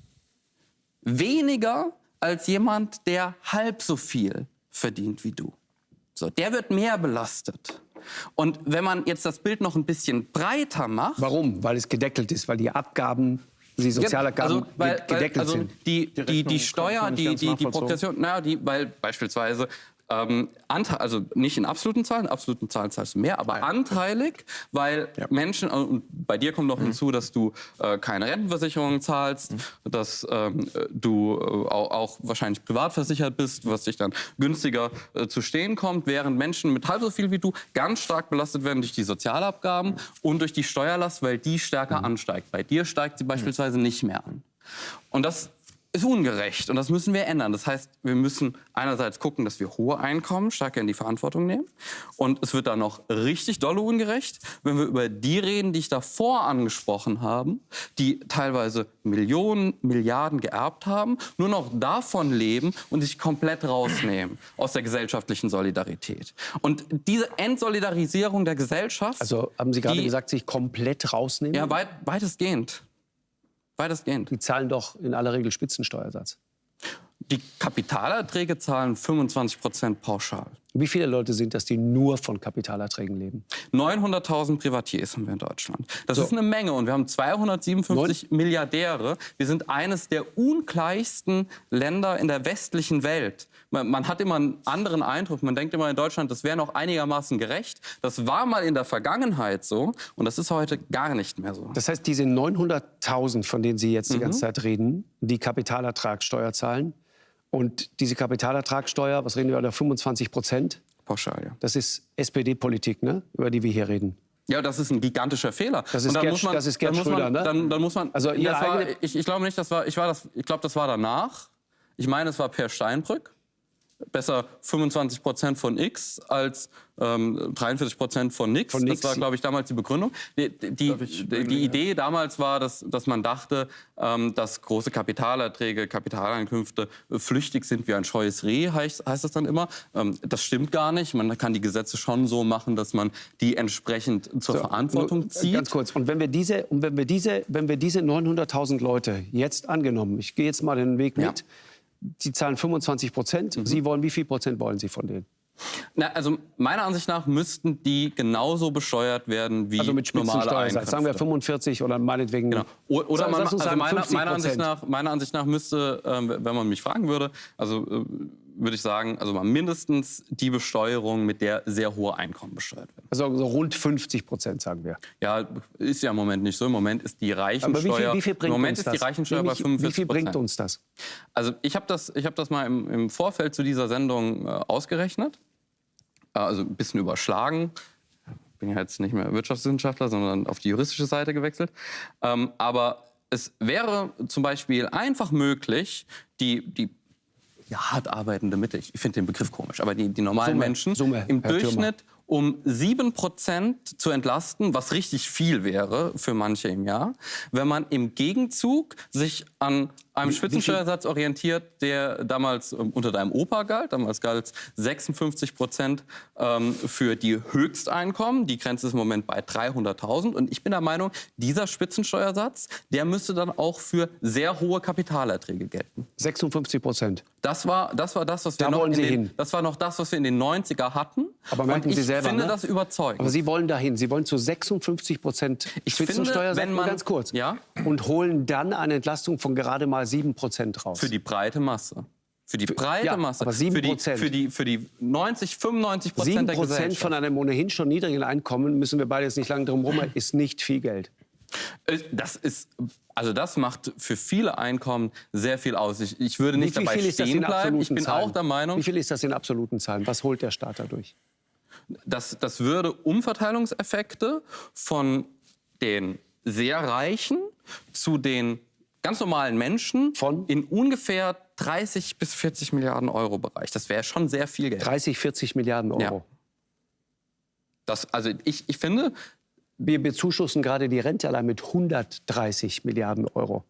[SPEAKER 8] weniger als jemand, der halb so viel verdient wie du. So, der wird mehr belastet. Und wenn man jetzt das Bild noch ein bisschen breiter macht...
[SPEAKER 1] Warum? Weil es gedeckelt ist, weil die Abgaben, die Sozialabgaben gedeckelt sind.
[SPEAKER 8] Die Steuer, die Progression, weil beispielsweise... also nicht in absoluten Zahlen zahlst du mehr, aber anteilig, weil Menschen, und bei dir kommt noch hinzu, dass du keine Rentenversicherung zahlst, dass du auch wahrscheinlich privat versichert bist, was dich dann günstiger zu stehen kommt, während Menschen mit halb so viel wie du ganz stark belastet werden durch die Sozialabgaben und durch die Steuerlast, weil die stärker ansteigt. Bei dir steigt sie beispielsweise nicht mehr an. Und das ist ungerecht und das müssen wir ändern. Das heißt, wir müssen einerseits gucken, dass wir hohe Einkommen stärker in die Verantwortung nehmen. Und es wird dann noch richtig dolle ungerecht, wenn wir über die reden, die ich davor angesprochen habe, die teilweise Millionen, Milliarden geerbt haben, nur noch davon leben und sich komplett rausnehmen aus der gesellschaftlichen Solidarität. Und diese Entsolidarisierung der Gesellschaft...
[SPEAKER 1] Also haben Sie gerade gesagt, sich komplett rausnehmen?
[SPEAKER 8] Ja, weitestgehend.
[SPEAKER 1] Die zahlen doch in aller Regel Spitzensteuersatz.
[SPEAKER 8] Die Kapitalerträge zahlen 25% pauschal.
[SPEAKER 1] Wie viele Leute sind das, die nur von Kapitalerträgen leben?
[SPEAKER 8] 900.000 Privatiers haben wir in Deutschland. Das ist eine Menge und wir haben 257 Milliardäre. Wir sind eines der ungleichsten Länder in der westlichen Welt. Man hat immer einen anderen Eindruck. Man denkt immer in Deutschland, das wäre noch einigermaßen gerecht. Das war mal in der Vergangenheit so und das ist heute gar nicht mehr so.
[SPEAKER 1] Das heißt, diese 900.000, von denen Sie jetzt die ganze Zeit reden, die Kapitalertragssteuer zahlen, und diese Kapitalertragssteuer, was reden wir über 25%?
[SPEAKER 8] Pauschal, ja.
[SPEAKER 1] Das ist SPD-Politik, ne? Über die wir hier reden.
[SPEAKER 8] Ja, das ist ein gigantischer Fehler.
[SPEAKER 1] Das ist Gerd Schröder, ne?
[SPEAKER 8] Dann muss man.
[SPEAKER 1] Also
[SPEAKER 8] ich glaube nicht, das war. Ich glaube, das war danach. Ich meine, es war Per Steinbrück. Besser 25% von X als 43% von nix. Das war, glaube ich, damals die Begründung. Die Idee damals war, dass man dachte, dass große Kapitalerträge, Kapitaleinkünfte flüchtig sind wie ein scheues Reh, heißt das dann immer. Das stimmt gar nicht. Man kann die Gesetze schon so machen, dass man die entsprechend zur Verantwortung zieht.
[SPEAKER 1] Ganz kurz. Und wenn wir diese 900.000 Leute jetzt angenommen, ich gehe jetzt mal den Weg mit, Sie zahlen 25%. Sie wollen, wie viel Prozent wollen Sie von denen?
[SPEAKER 8] Na, also meiner Ansicht nach müssten die genauso besteuert werden wie
[SPEAKER 1] also mit
[SPEAKER 8] normale Einkünfte.
[SPEAKER 1] Sagen wir 45 oder meinetwegen...
[SPEAKER 8] Genau. Oder meiner Ansicht nach müsste, wenn man mich fragen würde, würde ich sagen, also mal mindestens die Besteuerung, mit der sehr hohe Einkommen besteuert werden.
[SPEAKER 1] Also so rund 50%, sagen wir.
[SPEAKER 8] Ja, ist ja im Moment nicht so. Im Moment ist die Reichensteuer...
[SPEAKER 1] Aber wie viel bringt
[SPEAKER 8] im Moment
[SPEAKER 1] uns
[SPEAKER 8] ist die Reichensteuer bei 45%.
[SPEAKER 1] Wie viel bringt uns das?
[SPEAKER 8] Also ich habe das mal im Vorfeld zu dieser Sendung ausgerechnet. Also ein bisschen überschlagen. Ich bin ja jetzt nicht mehr Wirtschaftswissenschaftler, sondern auf die juristische Seite gewechselt. Aber es wäre zum Beispiel einfach möglich, die hart arbeitende Mitte, ich finde den Begriff komisch, aber die normalen Menschen im Durchschnitt um 7% zu entlasten, was richtig viel wäre für manche im Jahr, wenn man im Gegenzug sich an einem Spitzensteuersatz orientiert, der damals unter deinem Opa galt. Damals galt 56% für die Höchsteinkommen. Die Grenze ist im Moment bei 300.000. Und ich bin der Meinung, dieser Spitzensteuersatz, der müsste dann auch für sehr hohe Kapitalerträge gelten.
[SPEAKER 1] 56%?
[SPEAKER 8] Das war das, was wir noch das, was wir in den 90er hatten.
[SPEAKER 1] Aber merken Sie selber,
[SPEAKER 8] ich finde das überzeugend.
[SPEAKER 1] Aber Sie wollen dahin. Sie wollen zu 56% Spitzensteuer,
[SPEAKER 8] wenn man,
[SPEAKER 1] ganz kurz. Ja? Und holen dann eine Entlastung von gerade mal 7% raus.
[SPEAKER 8] Für die breite Masse. Für die breite Masse.
[SPEAKER 1] Aber 7%.
[SPEAKER 8] Für die 95% der Gesellschaft. 7%
[SPEAKER 1] von einem ohnehin schon niedrigen Einkommen, müssen wir beide jetzt nicht lange drum rum, ist nicht viel Geld.
[SPEAKER 8] Das macht für viele Einkommen sehr viel aus. Ich würde nicht dabei stehen bleiben. Ich bin auch der Meinung...
[SPEAKER 1] Wie viel ist das in absoluten Zahlen? Was holt der Staat dadurch?
[SPEAKER 8] Das würde Umverteilungseffekte von den sehr Reichen zu den ganz normalen Menschen in ungefähr 30 bis 40 Milliarden Euro Bereich. Das wäre schon sehr viel Geld.
[SPEAKER 1] 30, 40 Milliarden Euro.
[SPEAKER 8] Ja. Ich finde...
[SPEAKER 1] Wir bezuschussen gerade die Rente allein mit 130 Milliarden Euro.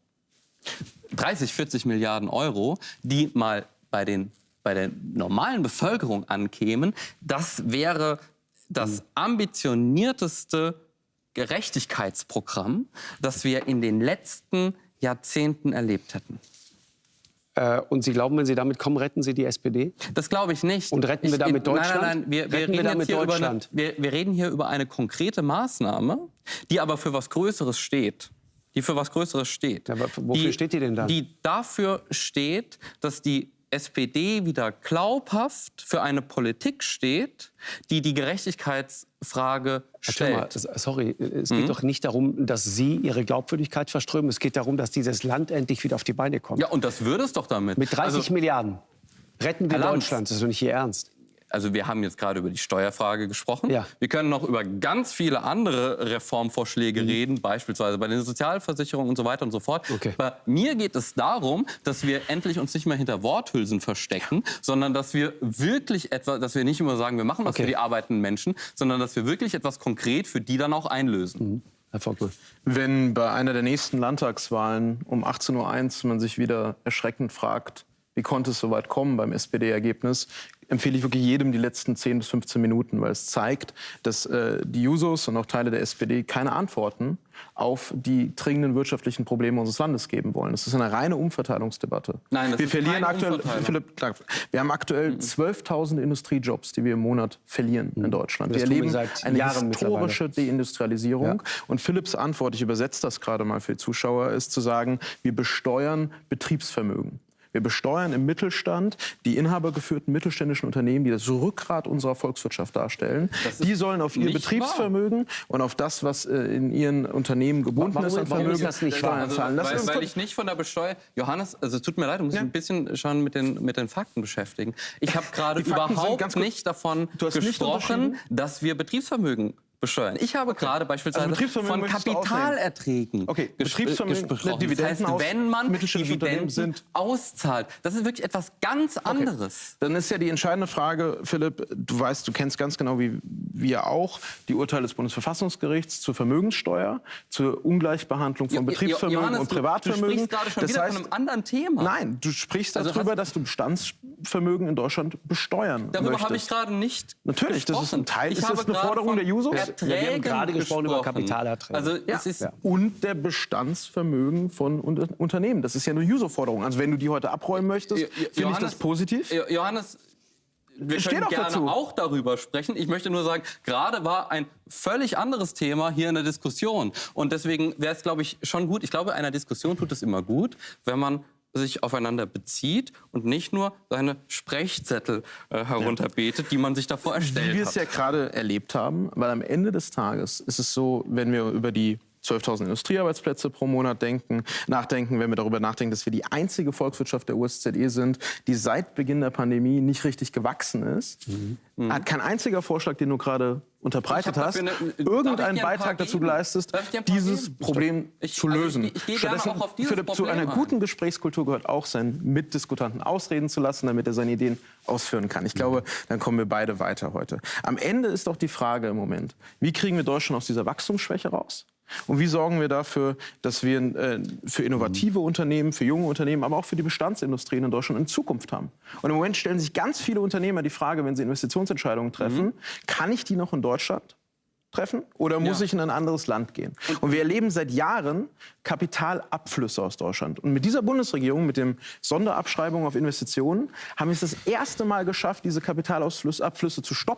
[SPEAKER 8] 30, 40 Milliarden Euro, die mal bei der normalen Bevölkerung ankämen, das wäre das ambitionierteste Gerechtigkeitsprogramm, das wir in den letzten Jahrzehnten erlebt hätten.
[SPEAKER 1] Und Sie glauben, wenn Sie damit kommen, retten Sie die SPD?
[SPEAKER 8] Das glaube ich nicht.
[SPEAKER 1] Und retten wir damit Deutschland?
[SPEAKER 8] Nein, wir reden hier über eine konkrete Maßnahme, die aber für was Größeres steht. Ja, aber
[SPEAKER 1] wofür steht die denn dann?
[SPEAKER 8] Die dafür steht, dass die SPD wieder glaubhaft für eine Politik steht, die die Gerechtigkeitsfrage stellt.
[SPEAKER 1] Sorry, es geht doch nicht darum, dass Sie Ihre Glaubwürdigkeit verströmen. Es geht darum, dass dieses Land endlich wieder auf die Beine kommt.
[SPEAKER 8] Ja, und das würde es doch damit.
[SPEAKER 1] Mit 30 Milliarden retten wir Deutschland. Das ist doch nicht Ihr Ernst.
[SPEAKER 8] Also wir haben jetzt gerade über die Steuerfrage gesprochen. Ja. Wir können noch über ganz viele andere Reformvorschläge reden, beispielsweise bei den Sozialversicherungen und so weiter und so fort. Okay. Bei mir geht es darum, dass wir endlich uns nicht mehr hinter Worthülsen verstecken, sondern dass wir wirklich etwas, dass wir nicht immer sagen, wir machen was für die arbeitenden Menschen, sondern dass wir wirklich etwas konkret für die dann auch einlösen.
[SPEAKER 1] Herr Vogel.
[SPEAKER 5] Wenn bei einer der nächsten Landtagswahlen um 18:01 Uhr man sich wieder erschreckend fragt, wie konnte es so weit kommen beim SPD-Ergebnis, empfehle ich wirklich jedem die letzten 10 bis 15 Minuten, weil es zeigt, dass die Jusos und auch Teile der SPD keine Antworten auf die dringenden wirtschaftlichen Probleme unseres Landes geben wollen. Das ist eine reine Umverteilungsdebatte.
[SPEAKER 8] Nein, das ist keine Umverteilung.
[SPEAKER 5] Philipp, wir haben aktuell 12.000 Industriejobs, die wir im Monat verlieren in Deutschland. Wir erleben eine historische Deindustrialisierung. Ja. Und Philipps Antwort, ich übersetze das gerade mal für die Zuschauer, ist zu sagen, wir besteuern Betriebsvermögen. Wir besteuern im Mittelstand die inhabergeführten mittelständischen Unternehmen, die das Rückgrat unserer Volkswirtschaft darstellen. Die sollen auf ihr Betriebsvermögen und auf das, was in ihren Unternehmen gebunden ist an Vermögen, Steuern zahlen.
[SPEAKER 8] Weil ich nicht von der Besteuerung... Johannes, also es tut mir leid, du musst ein bisschen schon mit den Fakten beschäftigen. Ich habe gerade überhaupt nicht davon gesprochen, dass wir Betriebsvermögen besteuern. Ich habe gerade beispielsweise von Kapitalerträgen gesprochen. Das heißt, wenn man Dividenden auszahlt, das ist wirklich etwas ganz anderes.
[SPEAKER 5] Dann ist ja die entscheidende Frage, Philipp, du kennst ganz genau, wie wir auch, die Urteile des Bundesverfassungsgerichts zur Vermögenssteuer, zur Ungleichbehandlung von Betriebsvermögen
[SPEAKER 8] Johannes,
[SPEAKER 5] und Privatvermögen.
[SPEAKER 8] Du sprichst gerade schon wieder von einem anderen Thema.
[SPEAKER 5] Nein, du sprichst darüber, dass du Bestandsvermögen in Deutschland besteuern
[SPEAKER 8] Darüber habe ich gerade nicht
[SPEAKER 5] Natürlich,
[SPEAKER 8] gesprochen.
[SPEAKER 5] Das ist ein Teil, ist das eine Forderung der Jusos?
[SPEAKER 1] Wir haben gerade gesprochen über Kapitalerträge.
[SPEAKER 8] Also es ist
[SPEAKER 5] Und der Bestandsvermögen von Unternehmen. Das ist ja eine Juso-Forderung. Also wenn du die heute abräumen möchtest, finde ich das positiv.
[SPEAKER 8] Johannes, wir können gerne auch darüber sprechen. Ich möchte nur sagen, gerade war ein völlig anderes Thema hier in der Diskussion. Und deswegen wäre es, glaube ich, schon gut. Ich glaube, einer Diskussion tut es immer gut, wenn man sich aufeinander bezieht und nicht nur seine Sprechzettel herunterbetet, die man sich davor erstellt hat.
[SPEAKER 5] Wie wir es ja gerade erlebt haben, weil am Ende des Tages ist es so, wenn wir über die 12.000 Industriearbeitsplätze pro Monat nachdenken, wenn wir darüber nachdenken, dass wir die einzige Volkswirtschaft der OSZE sind, die seit Beginn der Pandemie nicht richtig gewachsen ist. Hat kein einziger Vorschlag, den du gerade unterbreitet hast, irgendeinen Beitrag dazu geleistet, dieses Problem zu lösen. Stattdessen, Philipp, zu einer guten Gesprächskultur gehört auch, seinen Mitdiskutanten ausreden zu lassen, damit er seine Ideen ausführen kann. Ich glaube, dann kommen wir beide weiter heute. Am Ende ist doch die Frage im Moment, wie kriegen wir Deutschland aus dieser Wachstumsschwäche raus? Und wie sorgen wir dafür, dass wir für innovative Unternehmen, für junge Unternehmen, aber auch für die Bestandsindustrien in Deutschland eine Zukunft haben? Und im Moment stellen sich ganz viele Unternehmer die Frage, wenn sie Investitionsentscheidungen treffen, kann ich die noch in Deutschland treffen oder muss ich in ein anderes Land gehen? Und wir erleben seit Jahren Kapitalabflüsse aus Deutschland. Und mit dieser Bundesregierung, mit dem Sonderabschreibung auf Investitionen, haben wir es das erste Mal geschafft, diese Kapitalabflüsse zu stoppen.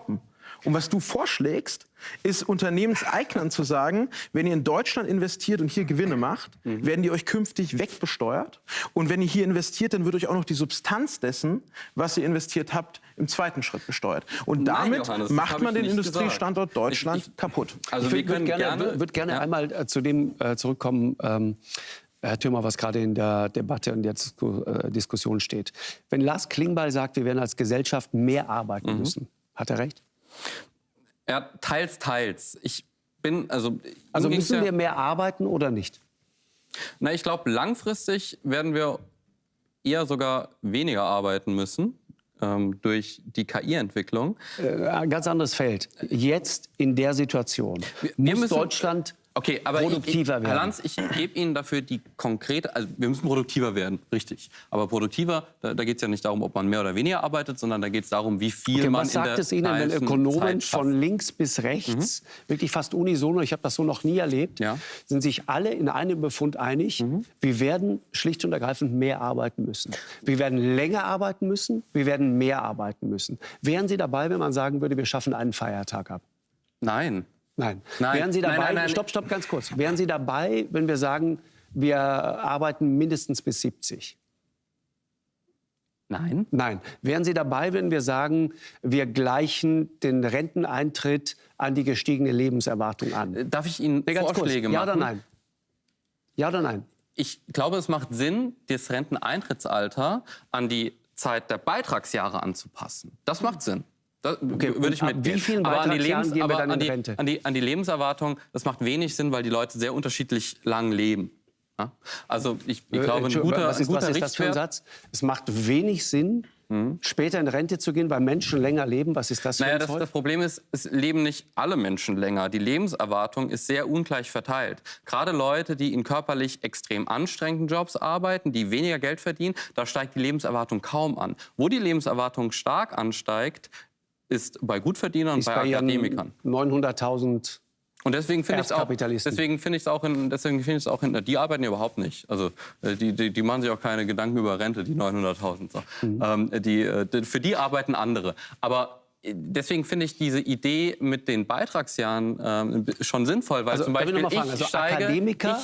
[SPEAKER 5] Und was du vorschlägst, ist Unternehmenseignern zu sagen, wenn ihr in Deutschland investiert und hier Gewinne macht, werden die euch künftig wegbesteuert. Und wenn ihr hier investiert, dann wird euch auch noch die Substanz dessen, was ihr investiert habt, im zweiten Schritt besteuert. Und damit
[SPEAKER 8] Johannes,
[SPEAKER 5] macht man den Industriestandort
[SPEAKER 8] gesagt.
[SPEAKER 5] Deutschland kaputt.
[SPEAKER 8] Also
[SPEAKER 1] ich würde gerne einmal zu dem zurückkommen, Herr Thürmer, was gerade in der Debatte und der Diskussion steht. Wenn Lars Klingbeil sagt, wir werden als Gesellschaft mehr arbeiten müssen, hat er recht?
[SPEAKER 8] Ja, teils, teils. Also
[SPEAKER 1] müssen wir mehr arbeiten oder nicht?
[SPEAKER 8] Na, ich glaube, langfristig werden wir eher sogar weniger arbeiten müssen durch die KI-Entwicklung.
[SPEAKER 1] Ein ganz anderes Feld. Jetzt in der Situation muss Deutschland produktiver werden.
[SPEAKER 8] Herr Lanz, ich gebe Ihnen dafür die konkrete, also wir müssen produktiver werden, richtig. Aber produktiver, da geht es ja nicht darum, ob man mehr oder weniger arbeitet, sondern da geht es darum, wie viel man in der
[SPEAKER 1] Was sagt es Ihnen, wenn Ökonomen von links bis rechts, wirklich fast unisono, ich habe das so noch nie erlebt, sind sich alle in einem Befund einig, wir werden schlicht und ergreifend mehr arbeiten müssen. Wir werden länger arbeiten müssen, wir werden mehr arbeiten müssen. Wären Sie dabei, wenn man sagen würde, wir schaffen einen Feiertag ab?
[SPEAKER 8] Nein.
[SPEAKER 1] Nein. Wären Sie dabei, nein. Stopp, ganz kurz. Wären Sie dabei, wenn wir sagen, wir arbeiten mindestens bis 70?
[SPEAKER 8] Nein.
[SPEAKER 1] Nein. Wären Sie dabei, wenn wir sagen, wir gleichen den Renteneintritt an die gestiegene Lebenserwartung an?
[SPEAKER 8] Darf ich Ihnen Vorschläge machen?
[SPEAKER 1] Ja oder nein? Ja oder nein?
[SPEAKER 8] Ich glaube, es macht Sinn, das Renteneintrittsalter an die Zeit der Beitragsjahre anzupassen. Das macht Sinn. Da würde ich mitgehen.
[SPEAKER 1] Wie vielen Beitragsjahren gehen wir dann in Rente?
[SPEAKER 8] An die Lebenserwartung, das macht wenig Sinn, weil die Leute sehr unterschiedlich lang leben. Ja? Also ich glaube, ein guter
[SPEAKER 1] was ist das für ein Satz? Es macht wenig Sinn, später in Rente zu gehen, weil Menschen länger leben. Was ist das für ein Zeug?
[SPEAKER 8] Das Problem ist, es leben nicht alle Menschen länger. Die Lebenserwartung ist sehr ungleich verteilt. Gerade Leute, die in körperlich extrem anstrengenden Jobs arbeiten, die weniger Geld verdienen, da steigt die Lebenserwartung kaum an. Wo die Lebenserwartung stark ansteigt, ist bei Gutverdienern und bei Akademikern.
[SPEAKER 1] 900.000
[SPEAKER 8] und deswegen finde ich es auch, die arbeiten ja überhaupt nicht. Also die machen sich auch keine Gedanken über Rente, die 900.000. So. Für die arbeiten andere. Aber deswegen finde ich diese Idee mit den Beitragsjahren schon sinnvoll, weil zum Beispiel
[SPEAKER 1] Akademiker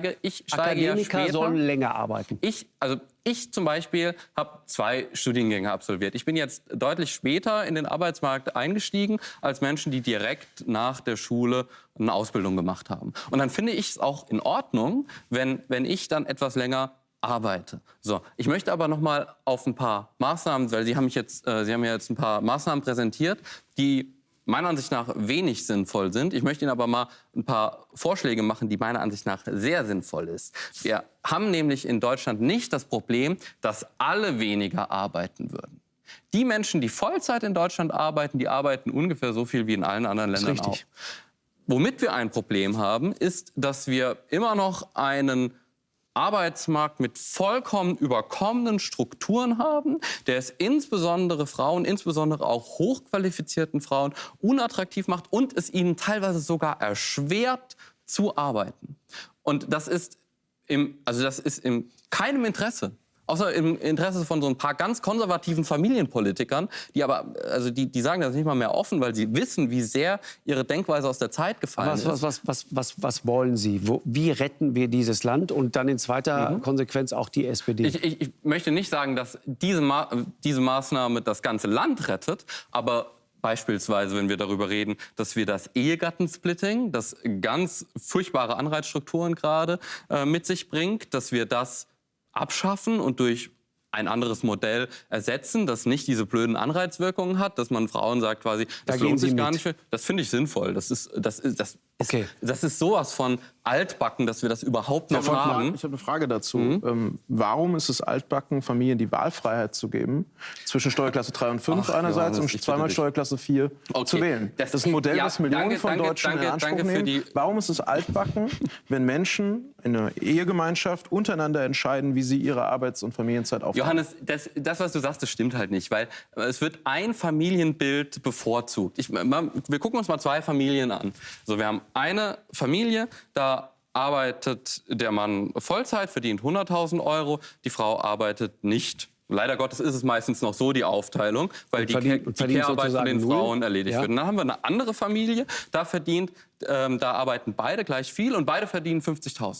[SPEAKER 1] sollen länger arbeiten.
[SPEAKER 8] Ich zum Beispiel habe 2 Studiengänge absolviert. Ich bin jetzt deutlich später in den Arbeitsmarkt eingestiegen als Menschen, die direkt nach der Schule eine Ausbildung gemacht haben. Und dann finde ich es auch in Ordnung, wenn ich dann etwas länger arbeite. So, ich möchte aber noch mal auf ein paar Maßnahmen, weil Sie haben ja jetzt ein paar Maßnahmen präsentiert, die meiner Ansicht nach wenig sinnvoll sind. Ich möchte Ihnen aber mal ein paar Vorschläge machen, die meiner Ansicht nach sehr sinnvoll ist. Wir haben nämlich in Deutschland nicht das Problem, dass alle weniger arbeiten würden. Die Menschen, die Vollzeit in Deutschland arbeiten, die arbeiten ungefähr so viel wie in allen anderen Ländern auch. Womit wir ein Problem haben, ist, dass wir immer noch einen Arbeitsmarkt mit vollkommen überkommenen Strukturen haben, der es insbesondere Frauen, insbesondere auch hochqualifizierten Frauen, unattraktiv macht und es ihnen teilweise sogar erschwert zu arbeiten. Und das ist in keinem Interesse. Außer im Interesse von so ein paar ganz konservativen Familienpolitikern, die sagen das nicht mal mehr offen, weil sie wissen, wie sehr ihre Denkweise aus der Zeit gefallen ist.
[SPEAKER 1] Was wollen Sie? Wie retten wir dieses Land? Und dann in zweiter Konsequenz auch die SPD.
[SPEAKER 8] Ich möchte nicht sagen, dass diese Maßnahme das ganze Land rettet, aber beispielsweise, wenn wir darüber reden, dass wir das Ehegattensplitting, das ganz furchtbare Anreizstrukturen gerade mit sich bringt, dass wir das abschaffen und durch ein anderes Modell ersetzen, das nicht diese blöden Anreizwirkungen hat, dass man Frauen sagt quasi, das lohnt sich gar nicht mehr. Das finde ich sinnvoll. Das ist sowas von altbacken, dass wir das überhaupt noch haben.
[SPEAKER 5] Ich habe eine Frage dazu. Warum ist es altbacken, Familien die Wahlfreiheit zu geben, zwischen Steuerklasse 3 und 5 einerseits und zweimal Steuerklasse 4 zu wählen? Das ist ein Modell, das Millionen von Deutschen in Anspruch nehmen. Warum ist es altbacken, wenn Menschen in einer Ehegemeinschaft untereinander entscheiden, wie sie ihre Arbeits- und Familienzeit aufteilen?
[SPEAKER 8] Johannes, das, was du sagst, das stimmt halt nicht, weil es wird ein Familienbild bevorzugt. Wir gucken uns mal 2 Familien an. So, wir haben eine Familie, da arbeitet der Mann Vollzeit, verdient 100.000 €, die Frau arbeitet nicht Leider Gottes ist es meistens noch so, die Aufteilung, weil die Care-Arbeit von den Frauen erledigt wird. Und dann haben wir eine andere Familie, da arbeiten beide gleich viel und beide verdienen 50.000.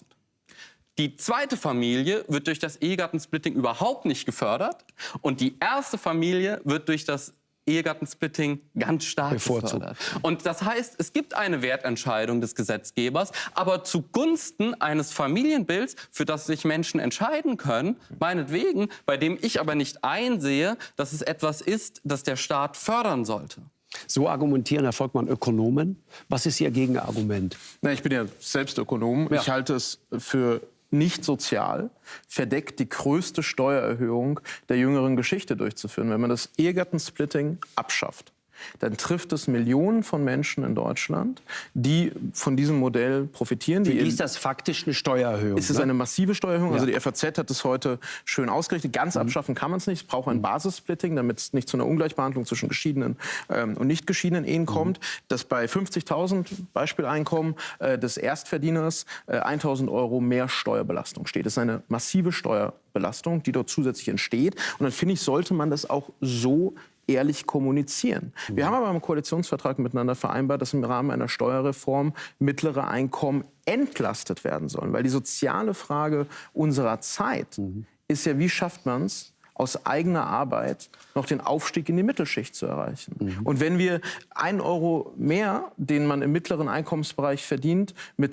[SPEAKER 8] Die zweite Familie wird durch das Ehegattensplitting überhaupt nicht gefördert und die erste Familie wird durch das Ehegattensplitting ganz stark gefördert. Und das heißt, es gibt eine Wertentscheidung des Gesetzgebers, aber zugunsten eines Familienbilds, für das sich Menschen entscheiden können, meinetwegen, bei dem ich aber nicht einsehe, dass es etwas ist, das der Staat fördern sollte.
[SPEAKER 1] So argumentieren, Herr Volkmann, Ökonomen. Was ist Ihr Gegenargument?
[SPEAKER 5] Na, ich bin ja selbst Ökonom. Ja. Ich halte es für nicht sozial, verdeckt die größte Steuererhöhung der jüngeren Geschichte durchzuführen. Wenn man das Ehegattensplitting abschafft, dann trifft es Millionen von Menschen in Deutschland, die von diesem Modell profitieren.
[SPEAKER 1] Für die ist das faktisch eine Steuererhöhung?
[SPEAKER 5] Es ist eine massive Steuererhöhung. Ja. Also die FAZ hat es heute schön ausgerichtet. Ganz abschaffen kann man es nicht. Es braucht ein Basissplitting, damit es nicht zu einer Ungleichbehandlung zwischen geschiedenen und nicht geschiedenen Ehen kommt. Dass bei 50.000 Beispieleinkommen des Erstverdieners 1.000 € mehr Steuerbelastung steht. Das ist eine massive Steuerbelastung, die dort zusätzlich entsteht. Und dann finde ich, sollte man das auch so ehrlich kommunizieren. Wir haben aber im Koalitionsvertrag miteinander vereinbart, dass im Rahmen einer Steuerreform mittlere Einkommen entlastet werden sollen. Weil die soziale Frage unserer Zeit ist ja, wie schafft man es, aus eigener Arbeit noch den Aufstieg in die Mittelschicht zu erreichen. Und wenn wir 1 € mehr, den man im mittleren Einkommensbereich verdient, mit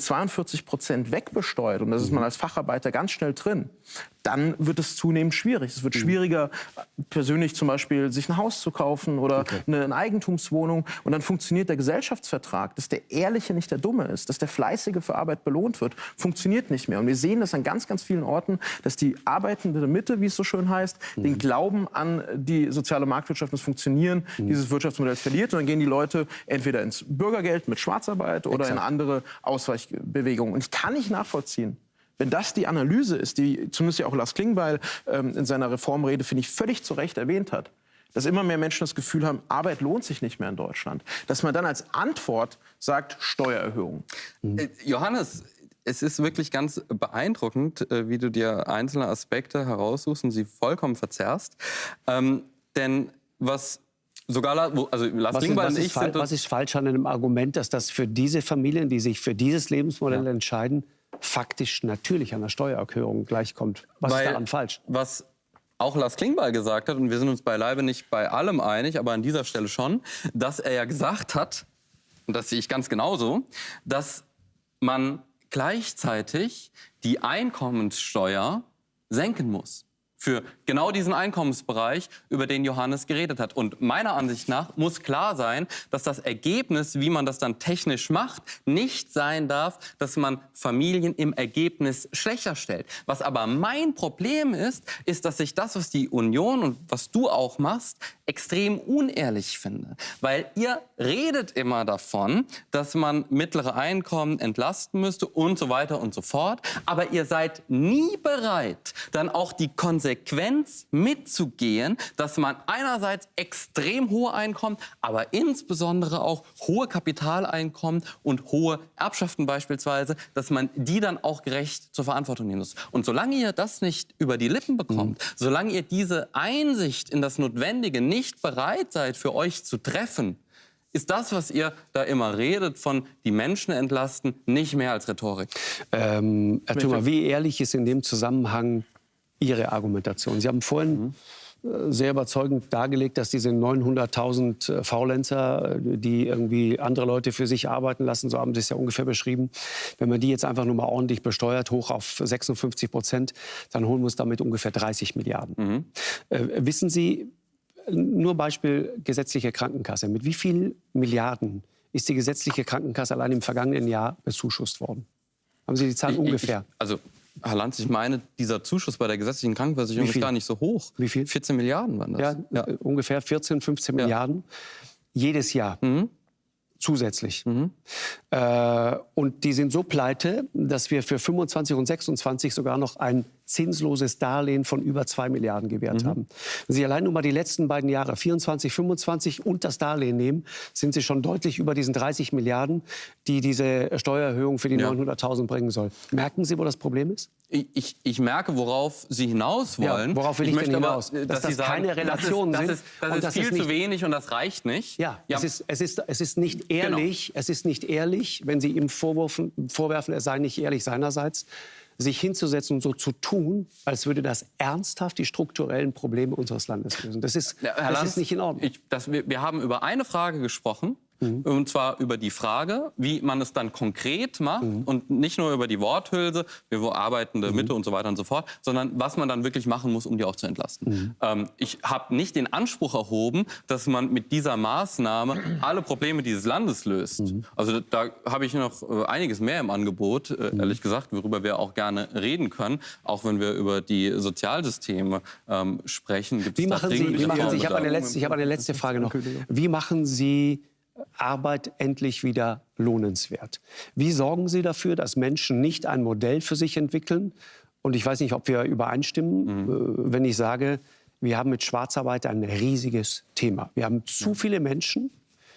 [SPEAKER 5] 42% wegbesteuert, und das ist man als Facharbeiter ganz schnell drin, dann wird es zunehmend schwierig. Es wird schwieriger, persönlich zum Beispiel sich ein Haus zu kaufen oder eine Eigentumswohnung. Und dann funktioniert der Gesellschaftsvertrag, dass der Ehrliche nicht der Dumme ist, dass der Fleißige für Arbeit belohnt wird, funktioniert nicht mehr. Und wir sehen das an ganz, ganz vielen Orten, dass die arbeitende Mitte, wie es so schön heißt, den Glauben an die soziale Marktwirtschaft, das Funktionieren dieses Wirtschaftsmodells verliert. Und dann gehen die Leute entweder ins Bürgergeld mit Schwarzarbeit oder in andere Ausweichbewegungen. Und ich kann nicht nachvollziehen, wenn das die Analyse ist, die zumindest ja auch Lars Klingbeil in seiner Reformrede, finde ich, völlig zu Recht erwähnt hat, dass immer mehr Menschen das Gefühl haben, Arbeit lohnt sich nicht mehr in Deutschland, dass man dann als Antwort sagt, Steuererhöhung.
[SPEAKER 8] Johannes, es ist wirklich ganz beeindruckend, wie du dir einzelne Aspekte heraussuchst und sie vollkommen verzerrst. Denn was sogar, also Lars Klingbeil und ich sind...
[SPEAKER 1] Was ist falsch an einem Argument, dass das für diese Familien, die sich für dieses Lebensmodell entscheiden, faktisch natürlich an der Steuererhöhung gleichkommt? Was ist daran falsch?
[SPEAKER 8] Was auch Lars Klingbeil gesagt hat, und wir sind uns beileibe nicht bei allem einig, aber an dieser Stelle schon, dass er ja gesagt hat, und das sehe ich ganz genauso, dass man gleichzeitig die Einkommenssteuer senken muss. Für genau diesen Einkommensbereich, über den Johannes geredet hat. Und meiner Ansicht nach muss klar sein, dass das Ergebnis, wie man das dann technisch macht, nicht sein darf, dass man Familien im Ergebnis schlechter stellt. Was aber mein Problem ist, dass ich das, was die Union und was du auch machst, extrem unehrlich finde. Weil ihr redet immer davon, dass man mittlere Einkommen entlasten müsste und so weiter und so fort. Aber ihr seid nie bereit, dann auch die Konsequenz mitzugehen, dass man einerseits extrem hohe Einkommen, aber insbesondere auch hohe Kapitaleinkommen und hohe Erbschaften beispielsweise, dass man die dann auch gerecht zur Verantwortung nehmen muss. Und solange ihr das nicht über die Lippen bekommt, solange ihr diese Einsicht in das Notwendige nicht bereit seid, für euch zu treffen, ist das, was ihr da immer redet, von die Menschen entlasten, nicht mehr als Rhetorik.
[SPEAKER 1] Herr Thoma, wie ehrlich ist in dem Zusammenhang Ihre Argumentation? Sie haben vorhin sehr überzeugend dargelegt, dass diese 900.000 Faulenzer, die irgendwie andere Leute für sich arbeiten lassen, so haben Sie es ja ungefähr beschrieben, wenn man die jetzt einfach nur mal ordentlich besteuert, hoch auf 56%, dann holen wir uns damit ungefähr 30 Milliarden. Wissen Sie, nur Beispiel gesetzliche Krankenkasse, mit wie vielen Milliarden ist die gesetzliche Krankenkasse allein im vergangenen Jahr bezuschusst worden? Haben Sie die Zahl ungefähr?
[SPEAKER 8] Also Herr Lanz, ich meine, dieser Zuschuss bei der gesetzlichen Krankenversicherung ist gar nicht so hoch.
[SPEAKER 1] Wie viel?
[SPEAKER 8] 14 Milliarden waren das.
[SPEAKER 1] Ja, ungefähr 14, 15 Milliarden jedes Jahr. Zusätzlich. Und die sind so pleite, dass wir für 25 und 26 sogar noch ein zinsloses Darlehen von über 2 Milliarden gewährt haben. Wenn Sie allein nur mal die letzten beiden Jahre, 24, 25 und das Darlehen nehmen, sind Sie schon deutlich über diesen 30 Milliarden, die diese Steuererhöhung für die 900.000 bringen soll. Merken Sie, wo das Problem ist?
[SPEAKER 8] Ich merke, worauf Sie hinaus wollen.
[SPEAKER 1] Ja, worauf will ich denn hinaus?
[SPEAKER 8] Dass das keine Relationen sind. Das ist viel zu wenig und das reicht nicht.
[SPEAKER 1] Ja, ja. Es ist nicht ehrlich, es ist nicht ehrlich, wenn Sie ihm vorwerfen, er sei nicht ehrlich seinerseits, sich hinzusetzen und so zu tun, als würde das ernsthaft die strukturellen Probleme unseres Landes lösen. Das ist nicht in Ordnung.
[SPEAKER 8] Wir haben über eine Frage gesprochen, und zwar über die Frage, wie man es dann konkret macht und nicht nur über die Worthülse, wir arbeitende Mitte und so weiter und so fort, sondern was man dann wirklich machen muss, um die auch zu entlasten. Ich habe nicht den Anspruch erhoben, dass man mit dieser Maßnahme alle Probleme dieses Landes löst. Also da habe ich noch einiges mehr im Angebot, ehrlich gesagt, worüber wir auch gerne reden können, auch wenn wir über die Sozialsysteme sprechen.
[SPEAKER 1] Ich habe eine letzte Frage noch. Wie machen Sie Arbeit endlich wieder lohnenswert? Wie sorgen Sie dafür, dass Menschen nicht ein Modell für sich entwickeln? Und ich weiß nicht, ob wir übereinstimmen, wenn ich sage, wir haben mit Schwarzarbeit ein riesiges Thema. Wir haben zu viele Menschen,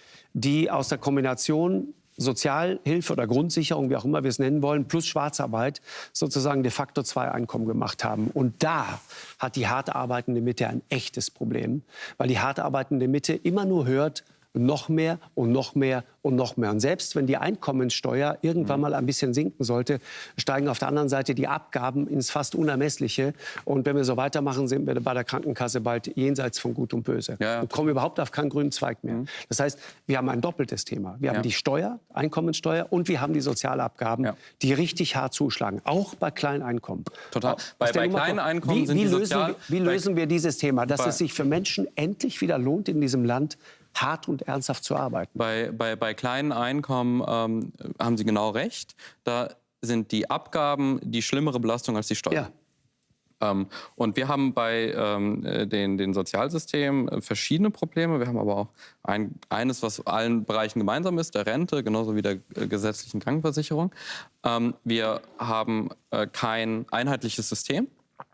[SPEAKER 1] die aus der Kombination Sozialhilfe oder Grundsicherung, wie auch immer wir es nennen wollen, plus Schwarzarbeit sozusagen de facto 2 Einkommen gemacht haben. Und da hat die hart arbeitende Mitte ein echtes Problem, weil die hart arbeitende Mitte immer nur hört, noch mehr und noch mehr und noch mehr. Und selbst wenn die Einkommenssteuer irgendwann mal ein bisschen sinken sollte, steigen auf der anderen Seite die Abgaben ins fast Unermessliche. Und wenn wir so weitermachen, sind wir bei der Krankenkasse bald jenseits von Gut und Böse. Und kommen überhaupt auf keinen grünen Zweig mehr. Das heißt, wir haben ein doppeltes Thema. Wir haben die Steuer, Einkommenssteuer, und wir haben die Sozialabgaben, die richtig hart zuschlagen, auch bei kleinen Einkommen.
[SPEAKER 8] Total. Bei kleinen Einkommen sind die
[SPEAKER 1] Wie lösen wir dieses Thema, dass es sich für Menschen endlich wieder lohnt, in diesem Land hart und ernsthaft zu arbeiten?
[SPEAKER 8] Bei kleinen Einkommen haben Sie genau recht. Da sind die Abgaben die schlimmere Belastung als die Steuern. Und wir haben bei den Sozialsystemen verschiedene Probleme. Wir haben aber auch eines, was allen Bereichen gemeinsam ist, der Rente, genauso wie der gesetzlichen Krankenversicherung. Wir haben kein einheitliches System,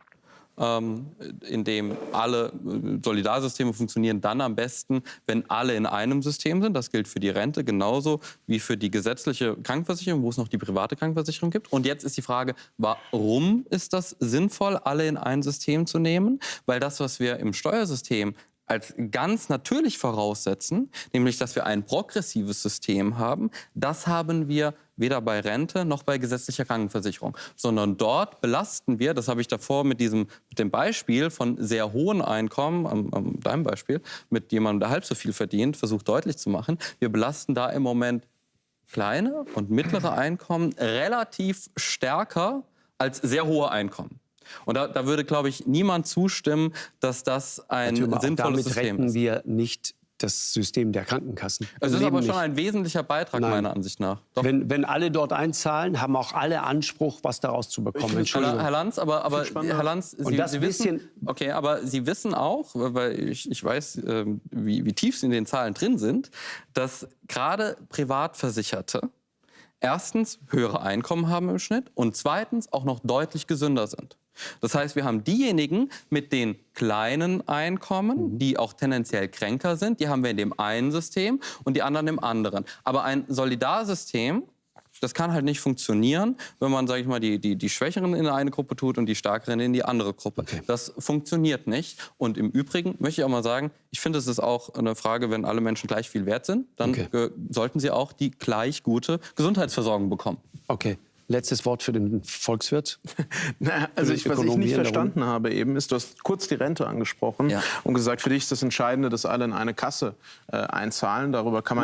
[SPEAKER 8] in dem alle Solidarsysteme funktionieren dann am besten, wenn alle in einem System sind. Das gilt für die Rente genauso wie für die gesetzliche Krankenversicherung, wo es noch die private Krankenversicherung gibt. Und jetzt ist die Frage, warum ist das sinnvoll, alle in ein System zu nehmen? Weil das, was wir im Steuersystem als ganz natürlich voraussetzen, nämlich dass wir ein progressives System haben, das haben wir weder bei Rente noch bei gesetzlicher Krankenversicherung, sondern dort belasten wir, das habe ich davor mit dem Beispiel von sehr hohen Einkommen, an deinem Beispiel, mit jemandem, der halb so viel verdient, versucht deutlich zu machen, wir belasten da im Moment kleine und mittlere Einkommen relativ stärker als sehr hohe Einkommen. Und da würde, glaube ich, niemand zustimmen, dass das ein sinnvolles System ist.
[SPEAKER 1] Damit retten wir nicht das System der Krankenkassen.
[SPEAKER 8] Es ist aber schon ein wesentlicher Beitrag, meiner Ansicht nach. Doch.
[SPEAKER 1] Wenn alle dort einzahlen, haben auch alle Anspruch, was daraus zu bekommen. Entschuldigung.
[SPEAKER 8] Herr Lanz, Herr Lanz, Sie wissen, okay, aber Sie wissen auch, weil ich weiß, wie tief Sie in den Zahlen drin sind, dass gerade Privatversicherte erstens höhere Einkommen haben im Schnitt und zweitens auch noch deutlich gesünder sind. Das heißt, wir haben diejenigen mit den kleinen Einkommen, die auch tendenziell kränker sind, die haben wir in dem einen System und die anderen im anderen. Aber ein Solidarsystem, das kann halt nicht funktionieren, wenn man, sage ich mal, die Schwächeren in eine Gruppe tut und die Stärkeren in die andere Gruppe. Okay. Das funktioniert nicht. Und im Übrigen möchte ich auch mal sagen, ich finde, es ist auch eine Frage, wenn alle Menschen gleich viel wert sind, dann sollten sie auch die gleich gute Gesundheitsversorgung bekommen.
[SPEAKER 1] Okay. Letztes Wort für den Volkswirt.
[SPEAKER 5] Was ich nicht verstanden habe eben, ist, du hast kurz die Rente angesprochen und gesagt, für dich ist das Entscheidende, dass alle in eine Kasse einzahlen. Darüber kann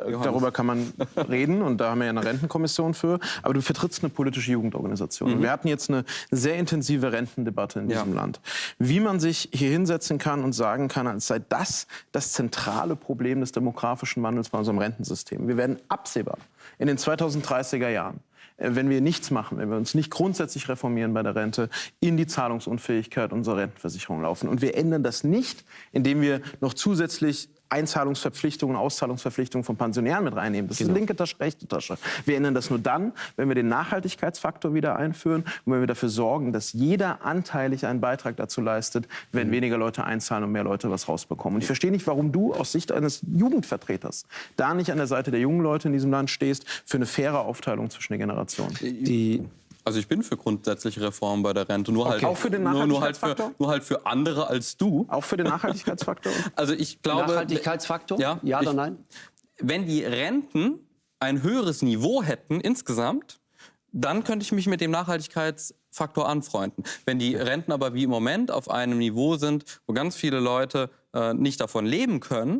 [SPEAKER 5] man reden und da haben wir ja eine Rentenkommission für. Aber du vertrittst eine politische Jugendorganisation. Und wir hatten jetzt eine sehr intensive Rentendebatte in diesem Land. Wie man sich hier hinsetzen kann und sagen kann, als sei das zentrale Problem des demografischen Wandels bei unserem Rentensystem. Wir werden absehbar in den 2030er Jahren, wenn wir nichts machen, wenn wir uns nicht grundsätzlich reformieren bei der Rente, in die Zahlungsunfähigkeit unserer Rentenversicherung laufen. Und wir ändern das nicht, indem wir noch zusätzlich Einzahlungsverpflichtungen, Auszahlungsverpflichtungen von Pensionären mit reinnehmen. Das ist linke Tasche, rechte Tasche. Wir ändern das nur dann, wenn wir den Nachhaltigkeitsfaktor wieder einführen und wenn wir dafür sorgen, dass jeder anteilig einen Beitrag dazu leistet, wenn weniger Leute einzahlen und mehr Leute was rausbekommen. Und ich verstehe nicht, warum du aus Sicht eines Jugendvertreters da nicht an der Seite der jungen Leute in diesem Land stehst für eine faire Aufteilung zwischen den Generationen.
[SPEAKER 8] Also ich bin für grundsätzliche Reformen bei der Rente. Nur halt,
[SPEAKER 5] auch für den Nachhaltigkeitsfaktor?
[SPEAKER 8] Nur halt für andere als du.
[SPEAKER 5] Auch für den Nachhaltigkeitsfaktor?
[SPEAKER 8] Also ich glaube...
[SPEAKER 1] Nachhaltigkeitsfaktor? Ja oder nein?
[SPEAKER 8] Wenn die Renten ein höheres Niveau hätten insgesamt, dann könnte ich mich mit dem Nachhaltigkeitsfaktor anfreunden. Wenn die Renten aber wie im Moment auf einem Niveau sind, wo ganz viele Leute nicht davon leben können,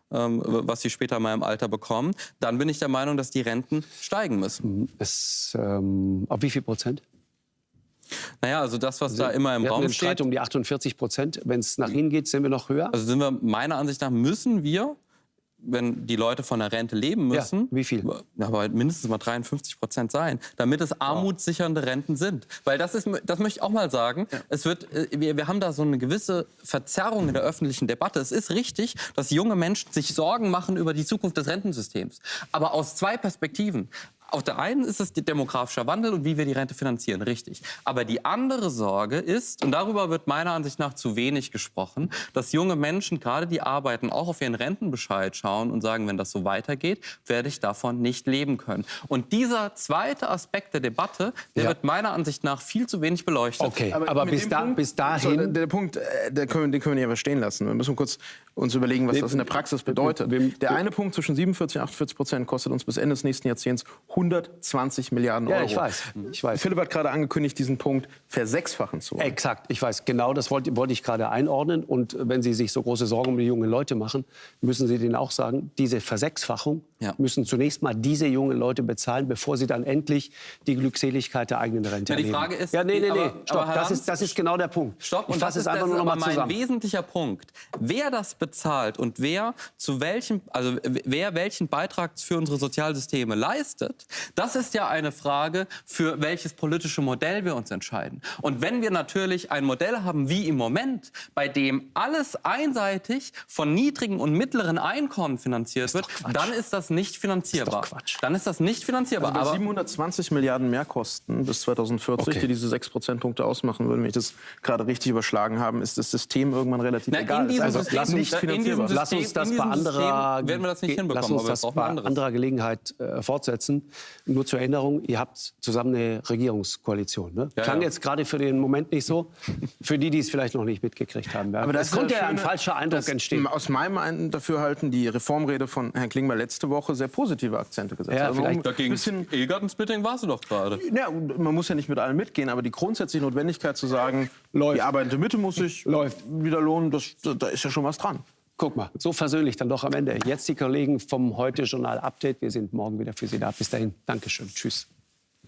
[SPEAKER 8] was sie später mal im Alter bekommen, dann bin ich der Meinung, dass die Renten steigen müssen.
[SPEAKER 1] Auf wie viel Prozent?
[SPEAKER 8] Naja, also das, was da immer im
[SPEAKER 1] wir
[SPEAKER 8] Raum
[SPEAKER 1] einen
[SPEAKER 8] steht...
[SPEAKER 1] Streit um die 48%. Wenn es nach hinten geht, sind wir noch höher?
[SPEAKER 8] Also sind wir, meiner Ansicht nach, müssen wir, wenn die Leute von der Rente leben müssen...
[SPEAKER 1] Ja, wie viel?
[SPEAKER 8] Aber mindestens mal 53% sein, damit es armutssichernde Renten sind. Weil das möchte ich auch mal sagen, wir haben da so eine gewisse Verzerrung in der öffentlichen Debatte. Es ist richtig, dass junge Menschen sich Sorgen machen über die Zukunft des Rentensystems. Aber aus zwei Perspektiven. Auf der einen ist es der demografische Wandel und wie wir die Rente finanzieren, richtig. Aber die andere Sorge ist, und darüber wird meiner Ansicht nach zu wenig gesprochen, dass junge Menschen, gerade die arbeiten, auch auf ihren Rentenbescheid schauen und sagen, wenn das so weitergeht, werde ich davon nicht leben können. Und dieser zweite Aspekt der Debatte, der wird meiner Ansicht nach viel zu wenig beleuchtet.
[SPEAKER 1] Okay, aber bis dahin...
[SPEAKER 5] So, der Punkt, den können wir nicht aber stehen lassen. Wir müssen kurz uns überlegen, was das in der Praxis bedeutet. Der eine Punkt zwischen 47 und 48% kostet uns bis Ende des nächsten Jahrzehnts 120 Milliarden Euro.
[SPEAKER 1] Ja, ich weiß.
[SPEAKER 5] Philipp hat gerade angekündigt, diesen Punkt versechsfachen zu wollen.
[SPEAKER 1] Exakt, ich weiß. Genau das wollte ich gerade einordnen. Und wenn Sie sich so große Sorgen um die jungen Leute machen, müssen Sie denen auch sagen, diese Versechsfachung müssen zunächst mal diese jungen Leute bezahlen, bevor sie dann endlich die Glückseligkeit der eigenen Rente erleben.
[SPEAKER 8] Die Frage ist...
[SPEAKER 1] Stopp, das ist genau der Punkt.
[SPEAKER 8] Stopp, und das ist einfach nur noch mal zusammen. Mein wesentlicher Punkt. Wer das bezahlt und wer welchen Beitrag für unsere Sozialsysteme leistet, das ist ja eine Frage, für welches politische Modell wir uns entscheiden. Und wenn wir natürlich ein Modell haben wie im Moment, bei dem alles einseitig von niedrigen und mittleren Einkommen finanziert wird, dann ist das nicht finanzierbar. Dann ist das nicht finanzierbar.
[SPEAKER 5] Also bei 720 Milliarden Mehrkosten bis 2040, die diese 6 Prozentpunkte ausmachen würden, wenn ich das gerade richtig überschlagen habe, ist das System irgendwann relativ egal.
[SPEAKER 1] Lass uns das bei anderer Gelegenheit fortsetzen. Nur zur Erinnerung, ihr habt zusammen eine Regierungskoalition. Ne? Klang jetzt gerade für den Moment nicht so. Für die es vielleicht noch nicht mitgekriegt haben. Ja.
[SPEAKER 5] Aber das
[SPEAKER 1] konnte ja ein falscher Eindruck entstehen.
[SPEAKER 5] Aus meinem Dafürhalten die Reformrede von Herrn Klingbeil letzte Woche sehr positive Akzente gesetzt.
[SPEAKER 1] Ja, vielleicht
[SPEAKER 8] dagegen Ehegattensplitting warst du doch gerade.
[SPEAKER 5] Ja, man muss ja nicht mit allen mitgehen, aber die grundsätzliche Notwendigkeit zu sagen, die arbeitende Mitte muss sich wieder lohnen, da ist ja schon was dran.
[SPEAKER 1] Guck mal, so versöhnlich dann doch am Ende. Jetzt die Kollegen vom Heute-Journal Update. Wir sind morgen wieder für Sie da. Bis dahin, Dankeschön. Tschüss.